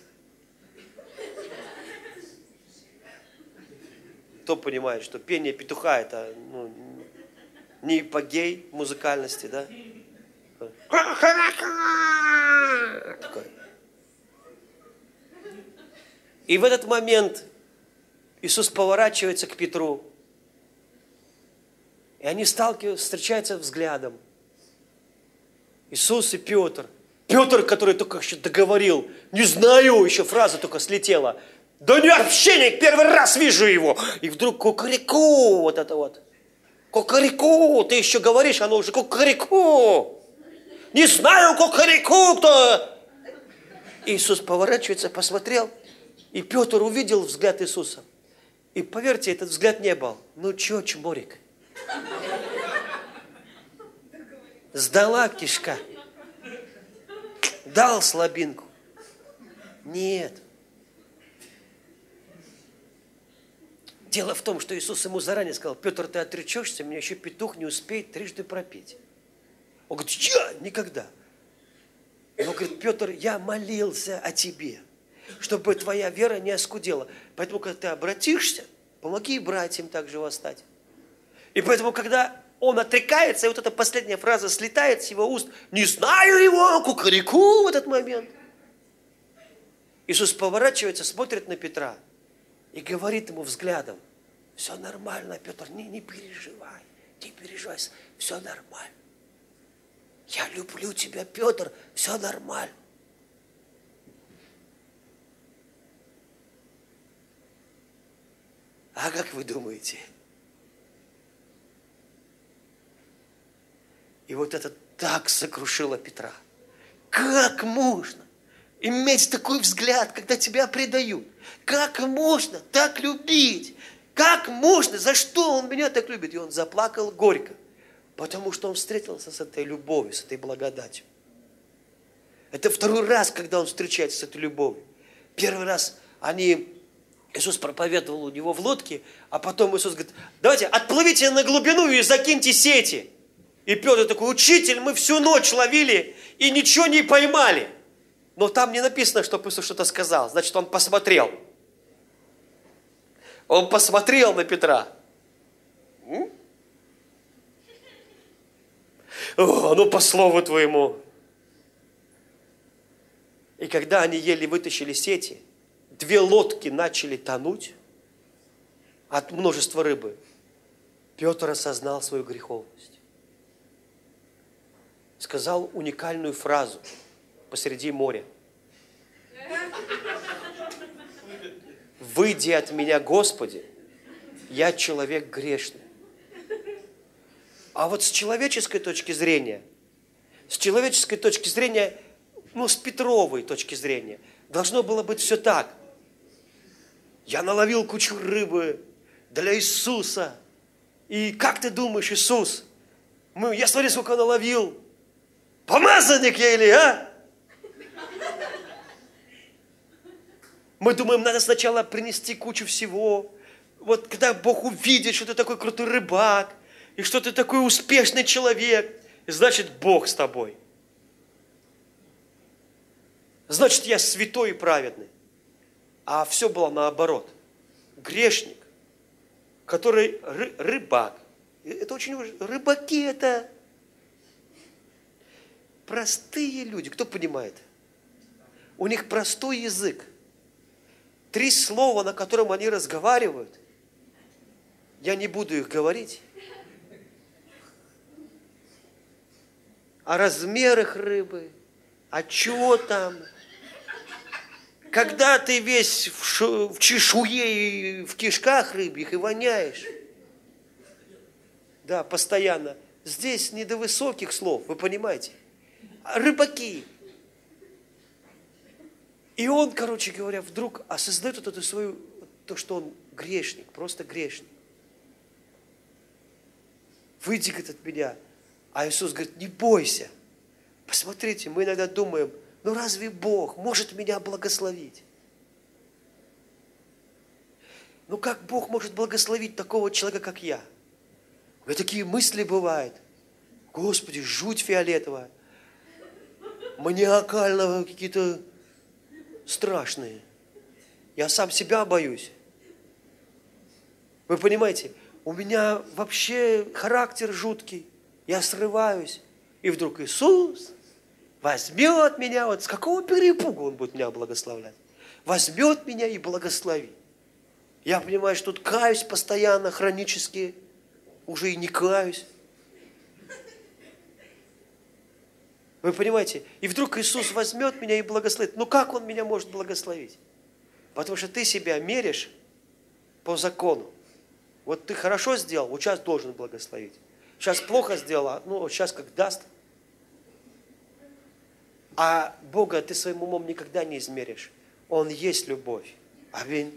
Кто понимает, что пение петуха это не апогей музыкальности, да? Такой. И в этот момент Иисус поворачивается к Петру. И они встречаются взглядом. Иисус и Петр. Петр, который только еще договорил, не знаю, еще фраза только слетела. Да не вообще не первый раз вижу его. И вдруг кукареку, вот это вот. Кукареку, ты еще говоришь, оно уже кукареку. Не знаю, кукареку кто. Иисус поворачивается, посмотрел, и Петр увидел взгляд Иисуса. И поверьте, этот взгляд не был. Ну че, чморик? Сдала кишка. Дал слабинку. Нет. Дело в том, что Иисус ему заранее сказал: Петр, ты отречешься, меня еще петух не успеет трижды пропеть. Он говорит: я никогда. Он говорит: Петр, я молился о тебе, чтобы твоя вера не оскудела. Поэтому, когда ты обратишься, помоги братьям также восстать. И поэтому, когда он отрекается, и вот эта последняя фраза слетает с его уст: не знаю его, кукареку в этот момент. Иисус поворачивается, смотрит на Петра и говорит ему взглядом: все нормально, Петр, не переживай, не переживай, все нормально. Я люблю тебя, Петр, все нормально. А как вы думаете? И вот это так сокрушило Петра. Как можно иметь такой взгляд, когда тебя предают? Как можно так любить? Как можно? За что он меня так любит? И он заплакал горько, потому что он встретился с этой любовью, с этой благодатью. Это второй раз, когда он встречается с этой любовью. Первый раз Иисус проповедовал у него в лодке, а потом Иисус говорит: давайте отплывите на глубину и закиньте сети. И Петр такой: учитель, мы всю ночь ловили и ничего не поймали. Но там не написано, что Иисус что-то сказал. Значит, он посмотрел. Он посмотрел на Петра. О, ну по слову твоему. И когда они еле вытащили сети, 2 лодки начали тонуть от множества рыбы. Петр осознал свою греховность. Сказал уникальную фразу посреди моря: «Выйди от меня, Господи, я человек грешный». А вот с человеческой точки зрения, с Петровой точки зрения, должно было быть все так. Я наловил кучу рыбы для Иисуса. И как ты думаешь, Иисус? Я смотри, сколько наловил. Помазанник я или, а? Мы думаем, надо сначала принести кучу всего. Вот когда Бог увидит, что ты такой крутой рыбак, и что ты такой успешный человек, значит, Бог с тобой. Значит, я святой и праведный. А все было наоборот. Грешник, который рыбак. Это очень важно. Рыбаки – это простые люди. Кто понимает? У них простой язык. 3 слова, на котором они разговаривают. Я не буду их говорить. О размерах рыбы, о чего там. Когда ты весь в чешуе и в кишках рыбьих и воняешь. Да, постоянно. Здесь не до высоких слов, вы понимаете. Рыбаки. И он, короче говоря, вдруг осознает вот эту свою, то, что он грешник, просто грешник. Выйди, говорит, от меня. А Иисус говорит: не бойся. Посмотрите, мы иногда думаем: ну разве Бог может меня благословить? Ну как Бог может благословить такого человека, как я? У меня такие мысли бывают. Господи, жуть фиолетовая. Маниакально какие-то страшные. Я сам себя боюсь. Вы понимаете, у меня вообще характер жуткий. Я срываюсь. И вдруг Иисус возьмет меня, вот с какого перепугу Он будет меня благословлять? Возьмет меня и благословит. Я понимаю, что тут каюсь постоянно, хронически. Уже и не каюсь. Вы понимаете? И вдруг Иисус возьмет меня и благословит. Ну как Он меня может благословить? Потому что ты себя меришь по закону. Вот ты хорошо сделал, вот сейчас должен благословить. Сейчас плохо сделал, ну вот сейчас как даст. А Бога ты своим умом никогда не измеришь. Он есть любовь. Аминь.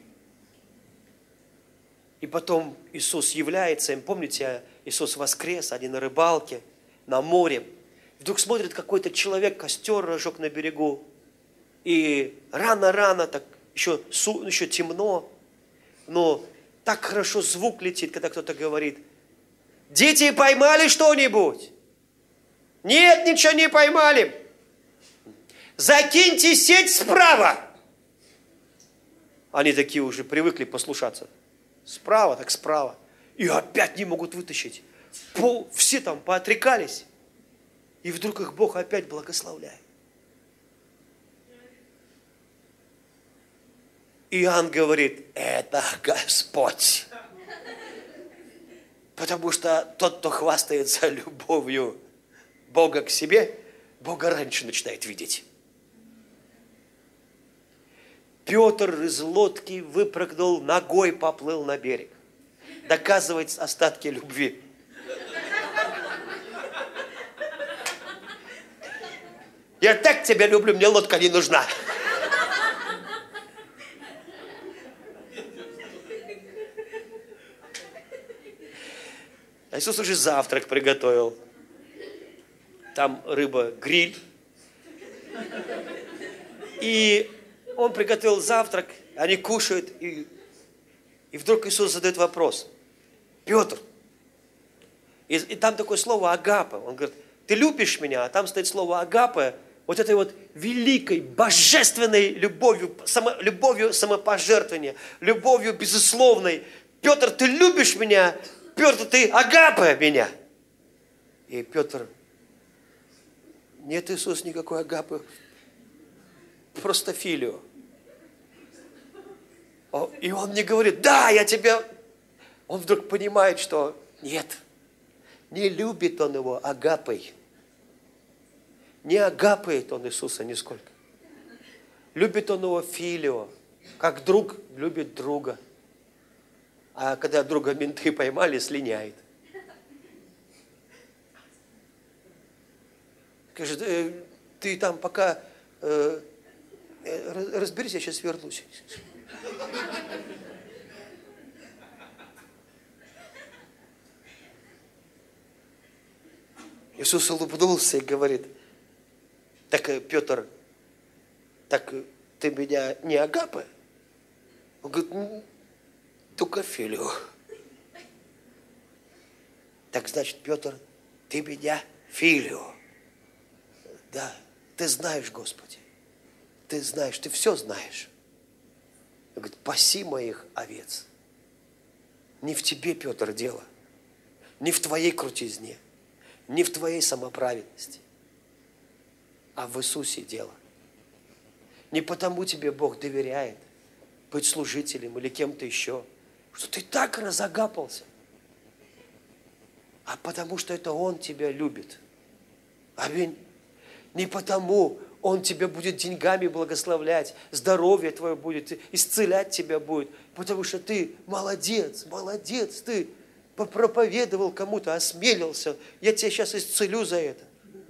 И потом Иисус является им. Помните, Иисус воскрес, они на рыбалке, на море. Вдруг смотрит какой-то человек, костер разжег на берегу. И рано-рано, так еще темно, но так хорошо звук летит, когда кто-то говорит: дети, поймали что-нибудь? Нет, ничего не поймали. Закиньте сеть справа. Они такие уже привыкли послушаться. Справа, так справа. И опять не могут вытащить. Все там поотрекались. И вдруг их Бог опять благословляет. Иоанн говорит: это Господь. Потому что тот, кто хвастается любовью Бога к себе, Бога раньше начинает видеть. Петр из лодки выпрыгнул, ногой поплыл на берег. Доказывать остатки любви. Я так тебя люблю, мне лодка не нужна. Иисус уже завтрак приготовил. Там рыба, гриль. И Он приготовил завтрак, они кушают, и вдруг Иисус задает вопрос: Петр, и там такое слово агапе, Он говорит: ты любишь меня? А там стоит слово агапе, вот этой вот великой, божественной любовью, любовью самопожертвования, любовью безусловной. Петр, ты любишь меня? Петр, ты агапе меня? И Петр: нет, Иисус, никакой агапе, просто филио. И Он не говорит: да, я тебя... Он вдруг понимает, что нет, не любит Он его агапой. Не агапает Он Иисуса нисколько. Любит Он его филио, как друг любит друга. А когда друга менты поймали, слиняет. Скажет: ты там пока разберись, я сейчас вернусь. Иисус улыбнулся и говорит: так, Петр, так ты меня не агапе? Он говорит: только филио. Так значит, Петр, ты меня филио. Да, ты знаешь, Господи. Ты знаешь, ты все знаешь. Он говорит: паси моих овец. Не в тебе, Петр, дело. Не в твоей крутизне. Не в твоей самоправедности. А в Иисусе дело. Не потому тебе Бог доверяет быть служителем или кем-то еще, что ты так разагапался, а потому что это Он тебя любит. Аминь. Не потому Он тебя будет деньгами благословлять, здоровье твое будет, исцелять тебя будет, потому что ты молодец, молодец, ты проповедовал кому-то, осмелился, я тебя сейчас исцелю за это.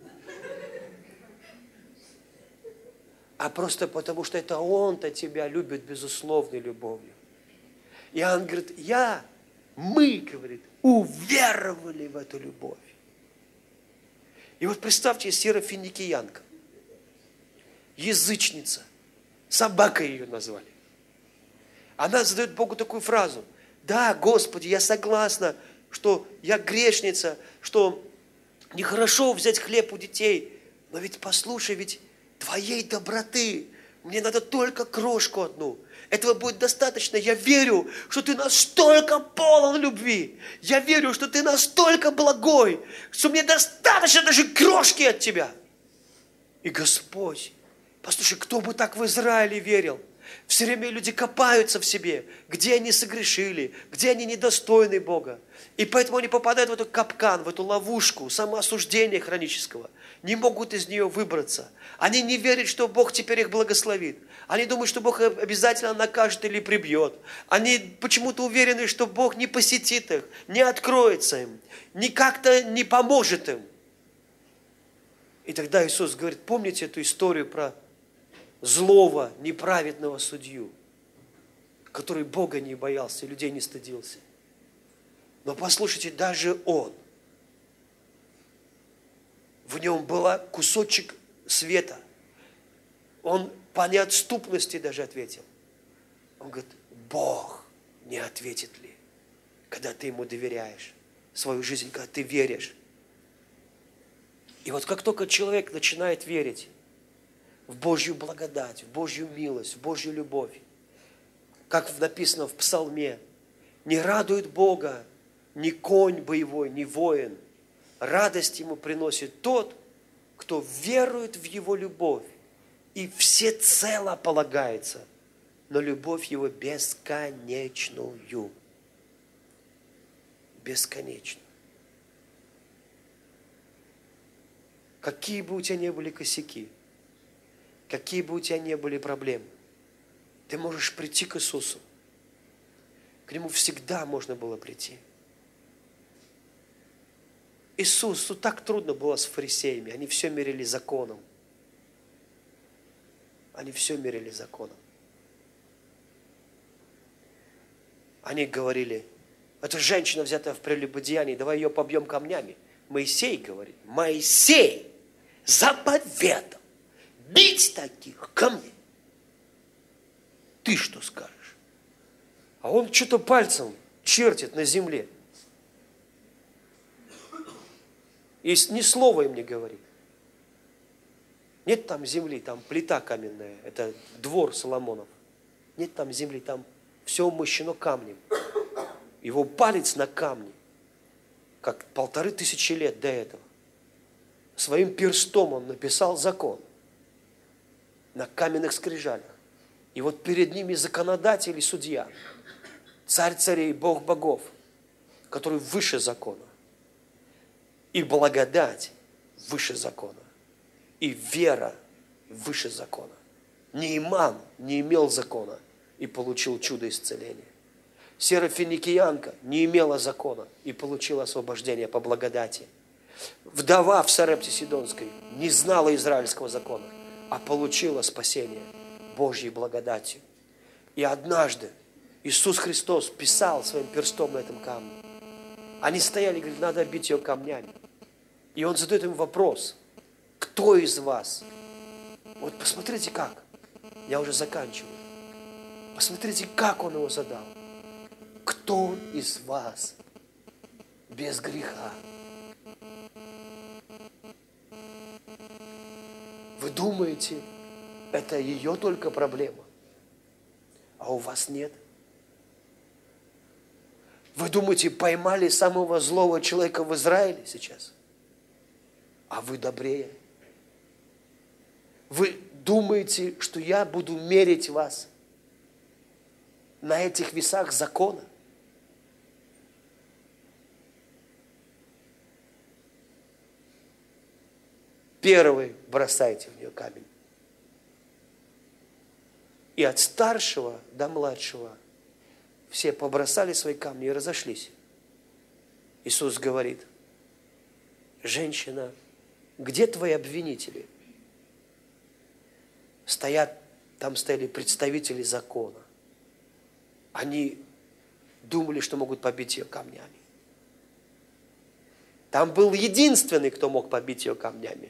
А просто потому, что это Он-то тебя любит безусловной любовью. Иоанн говорит: мы, говорит, уверовали в эту любовь. И вот представьте, сирофиникиянка, язычница, собакой ее назвали. Она задает Богу такую фразу: да, Господи, я согласна, что я грешница, что нехорошо взять хлеб у детей, но ведь послушай, ведь Твоей доброты мне надо только крошку одну. Этого будет достаточно. Я верю, что Ты настолько полон любви. Я верю, что Ты настолько благой, что мне достаточно даже крошки от Тебя. И Господь, послушай, кто бы так в Израиле верил? Все время люди копаются в себе, где они согрешили, где они недостойны Бога. И поэтому они попадают в эту капкан, в эту ловушку самоосуждения хронического. Не могут из нее выбраться. Они не верят, что Бог теперь их благословит. Они думают, что Бог обязательно накажет или прибьет. Они почему-то уверены, что Бог не посетит их, не откроется им, ни как-то не поможет им. И тогда Иисус говорит, помните эту историю про злого, неправедного судью, который Бога не боялся и людей не стыдился. Но послушайте, даже он, в нем был кусочек света. Он по неотступности даже ответил. Он говорит, Бог не ответит ли, когда ты Ему доверяешь свою жизнь, когда ты веришь. И вот как только человек начинает верить в Божью благодать, в Божью милость, в Божью любовь, как написано в Псалме, не радует Бога ни конь боевой, ни воин. Радость ему приносит тот, кто верует в Его любовь и всецело полагается на любовь Его бесконечную. Бесконечную. Какие бы у тебя ни были косяки, какие бы у тебя ни были проблемы, ты можешь прийти к Иисусу. К Нему всегда можно было прийти. Иисусу так трудно было с фарисеями. Они все мерили законом. Они все мерили законом. Они говорили, это женщина, взятая в прелюбодеянии, давай ее побьем камнями. Моисей говорит, Моисей заповедал бить таких камней. Ты что скажешь? А он что-то пальцем чертит на земле. И ни слова им не говорит. Нет там земли, там плита каменная. Это двор Соломонов. Нет там земли, там все умощено камнем. Его палец на камне, как 1500 лет до этого. Своим перстом он написал закон на каменных скрижалях. И вот перед ними законодатель и судья, царь царей, Бог богов, который выше закона. И благодать выше закона. И вера выше закона. Неиман не имел закона и получил чудо исцеления. Серафиникиянка не имела закона и получила освобождение по благодати. Вдова в Сарепте Сидонской не знала израильского закона, а получила спасение Божьей благодатью. И однажды Иисус Христос писал своим перстом на этом камне. Они стояли и говорят, надо бить ее камнями. И Он задает им вопрос, кто из вас? Вот посмотрите как. Я уже заканчиваю. Посмотрите, как Он его задал. Кто из вас без греха? Вы думаете, это ее только проблема, а у вас нет? Вы думаете, поймали самого злого человека в Израиле сейчас? А вы добрее. Вы думаете, что я буду мерить вас на этих весах закона? Первый бросайте в нее камень. И от старшего до младшего все побросали свои камни и разошлись. Иисус говорит, женщина, где твои обвинители? Там стояли представители закона. Они думали, что могут побить ее камнями. Там был единственный, кто мог побить ее камнями.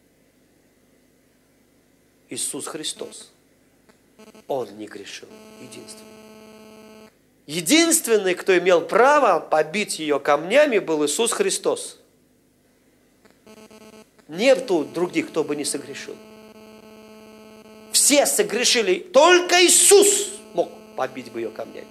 Иисус Христос. Он не грешил. Единственный. Единственный, кто имел право побить ее камнями, был Иисус Христос. Нету других, кто бы не согрешил. Все согрешили, только Иисус мог побить бы ее камнями.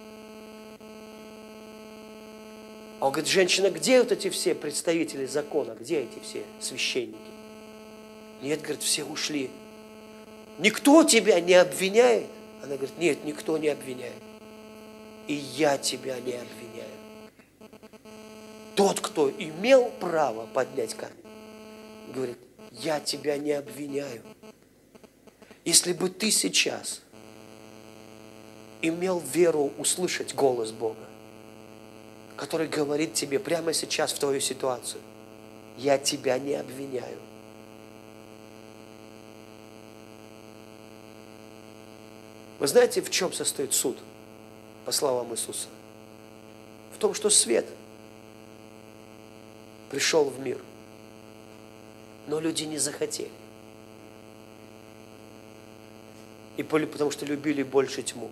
А он говорит, женщина, где вот эти все представители закона? Где эти все священники? Нет, говорит, все ушли. Никто тебя не обвиняет. Она говорит, нет, никто не обвиняет. И я тебя не обвиняю. Тот, кто имел право поднять камень, говорит, я тебя не обвиняю. Если бы ты сейчас имел веру услышать голос Бога, который говорит тебе прямо сейчас в твою ситуацию, я тебя не обвиняю. Вы знаете, в чем состоит суд, по словам Иисуса? В том, что свет пришел в мир, но люди не захотели. И потому что любили больше тьму.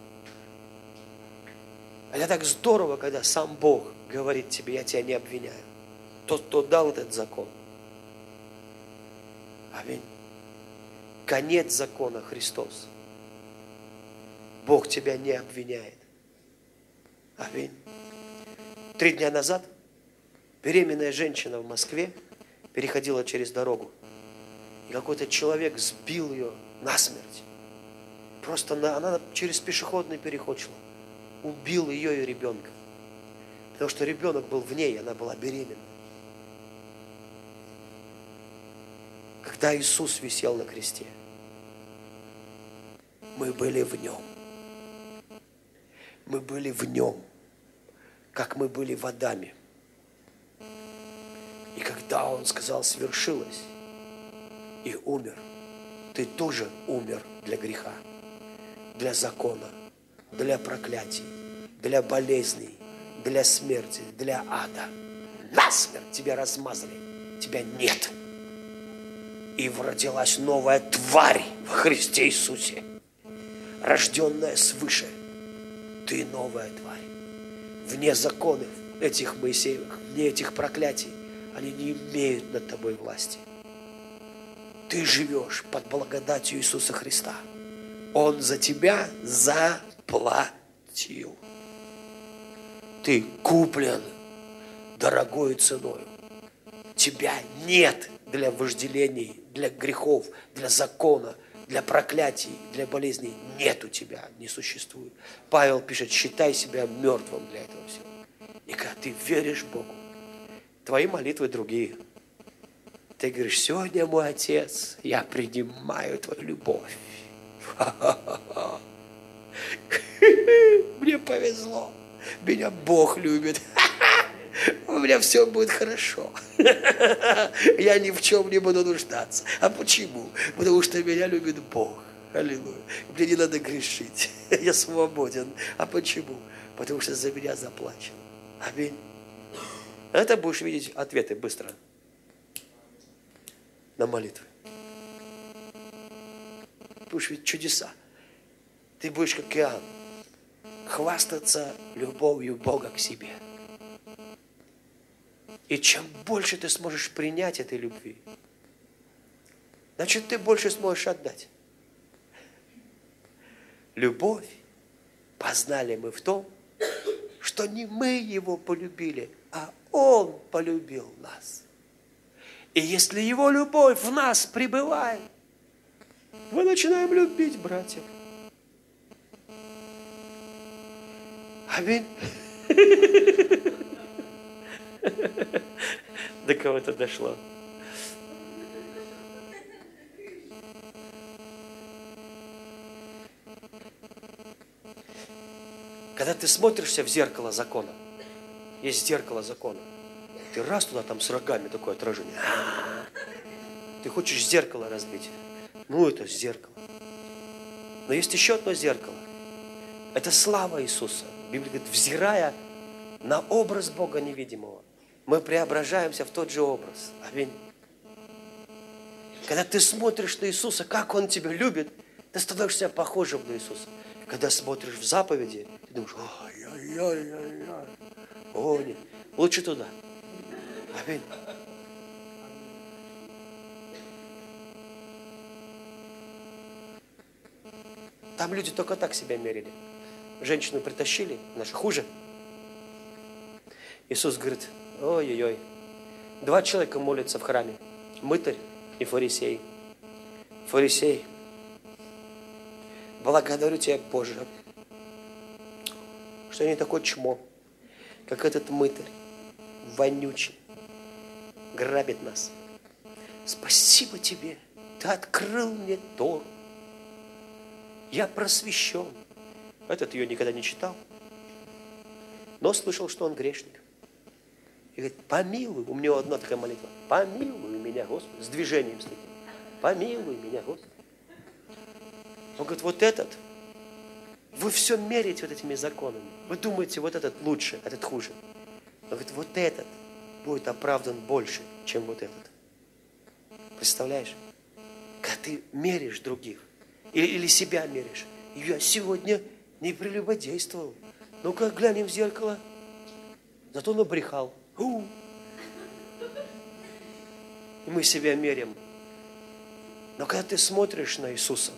Это так здорово, когда сам Бог говорит тебе, я тебя не обвиняю. Тот, кто дал этот закон. Аминь. Конец закона Христос. Бог тебя не обвиняет. Аминь. 3 дня назад беременная женщина в Москве переходила через дорогу. И какой-то человек сбил ее насмерть. Просто она через пешеходный переход шла. Убил ее и ребенка. Потому что ребенок был в ней, она была беременна. Когда Иисус висел на кресте, мы были в Нем. Мы были в Нем, как мы были в Адаме. И когда Он сказал, свершилось, и умер, ты тоже умер для греха, для закона, для проклятий, для болезней, для смерти, для ада. Насмерть тебя размазали, тебя нет. И родилась новая тварь в Христе Иисусе, рожденная свыше. Ты новая тварь. Вне законов этих Моисеевых, вне этих проклятий, они не имеют над тобой власти. Ты живешь под благодатью Иисуса Христа. Он за тебя заплатил. Ты куплен дорогой ценой. Тебя нет для вожделений, для грехов, для закона, для проклятий, для болезней. Нет у тебя, не существует. Павел пишет, считай себя мертвым для этого всего. И когда ты веришь Богу, твои молитвы другие. Ты говоришь, сегодня, мой Отец, я принимаю твою любовь. Мне повезло. Меня Бог любит. У меня все будет хорошо. Я ни в чем не буду нуждаться. А почему? Потому что меня любит Бог. Аллилуйя. Мне не надо грешить. Я свободен. А почему? Потому что за меня заплачено. Аминь. Это будешь видеть ответы быстро на молитвы. Будешь видеть чудеса. Ты будешь как Иоанн хвастаться любовью Бога к себе. И чем больше ты сможешь принять этой любви, значит, ты больше сможешь отдать. Любовь познали мы в том, что не мы Его полюбили, а Он полюбил нас. И если Его любовь в нас пребывает, мы начинаем любить братьев. Аминь. До кого-то дошло. Когда ты смотришься в зеркало закона, есть зеркало закона, ты раз туда там с рогами такое отражение. Ты хочешь зеркало разбить. Ну, это зеркало. Но есть еще одно зеркало. Это слава Иисуса. Библия говорит, взирая на образ Бога невидимого, мы преображаемся в тот же образ. Аминь. Когда ты смотришь на Иисуса, как Он тебя любит, ты становишься похожим на Иисуса. Когда смотришь в заповеди, ты думаешь, ой-ой-ой-ой-ой. О, нет. Лучше туда. Аминь. Там люди только так себя мерили. Женщину притащили, наша хуже. Иисус говорит, ой-ой-ой. 2 человека молятся в храме. Мытарь и фарисей. Фарисей благодарю Тебя, Боже, что я не такой чмо, как этот мытарь, вонючий, грабит нас. Спасибо Тебе, Ты открыл мне Тору. Я просвещен. Этот ее никогда не читал, но слышал, что он грешник. И говорит, помилуй, у него одна такая молитва, помилуй меня, Господи, с движением с таким, помилуй меня, Господи. Он говорит, вот этот, вы все меряете вот этими законами. Вы думаете, вот этот лучше, этот хуже. Он говорит, вот этот будет оправдан больше, чем вот этот. Представляешь? Когда ты меряешь других, или себя меряешь. Я сегодня не прелюбодействовал. Ну-ка, глянем в зеркало. Зато набрехал. И мы себя меряем. Но когда ты смотришь на Иисуса,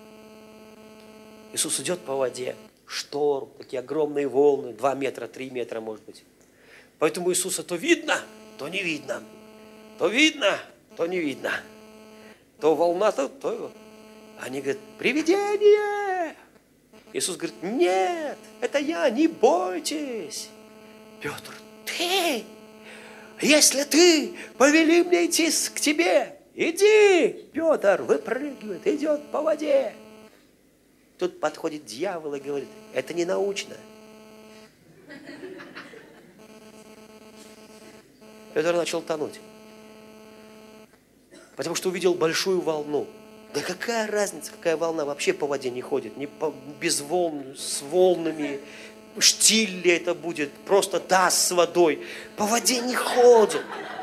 Иисус идет по воде, шторм, такие огромные волны, 2 метра, 3 метра, может быть. Поэтому Иисуса то видно, то не видно. То видно, то не видно. То волна, то... Они говорят, привидение! Иисус говорит, нет, это я, не бойтесь. Петр, ты, если ты повели мне идти к тебе, иди. Петр выпрыгивает, идет по воде. Тут подходит дьявол и говорит, это не научно. Петр начал тонуть. Потому что увидел большую волну. Да какая разница, какая волна вообще по воде не ходит. Без волн, с волнами, штиль ли это будет, просто даст с водой. По воде не ходит.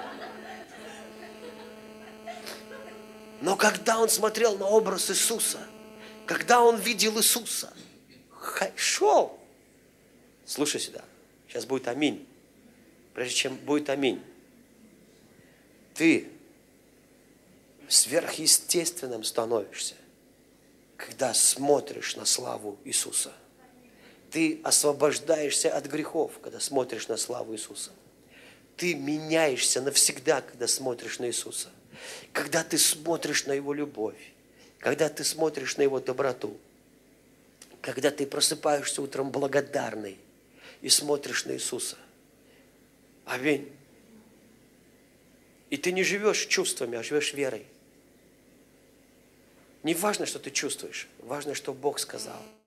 Но когда он смотрел на образ Иисуса, когда он видел Иисуса, шел. Слушай сюда, сейчас будет аминь. Прежде чем будет аминь, ты сверхъестественным становишься, когда смотришь на славу Иисуса. Ты освобождаешься от грехов, когда смотришь на славу Иисуса. Ты меняешься навсегда, когда смотришь на Иисуса. Когда ты смотришь на Его любовь, когда ты смотришь на Его доброту, когда ты просыпаешься утром благодарный и смотришь на Иисуса. Аминь. И ты не живешь чувствами, а живешь верой. Не важно, что ты чувствуешь, важно, что Бог сказал.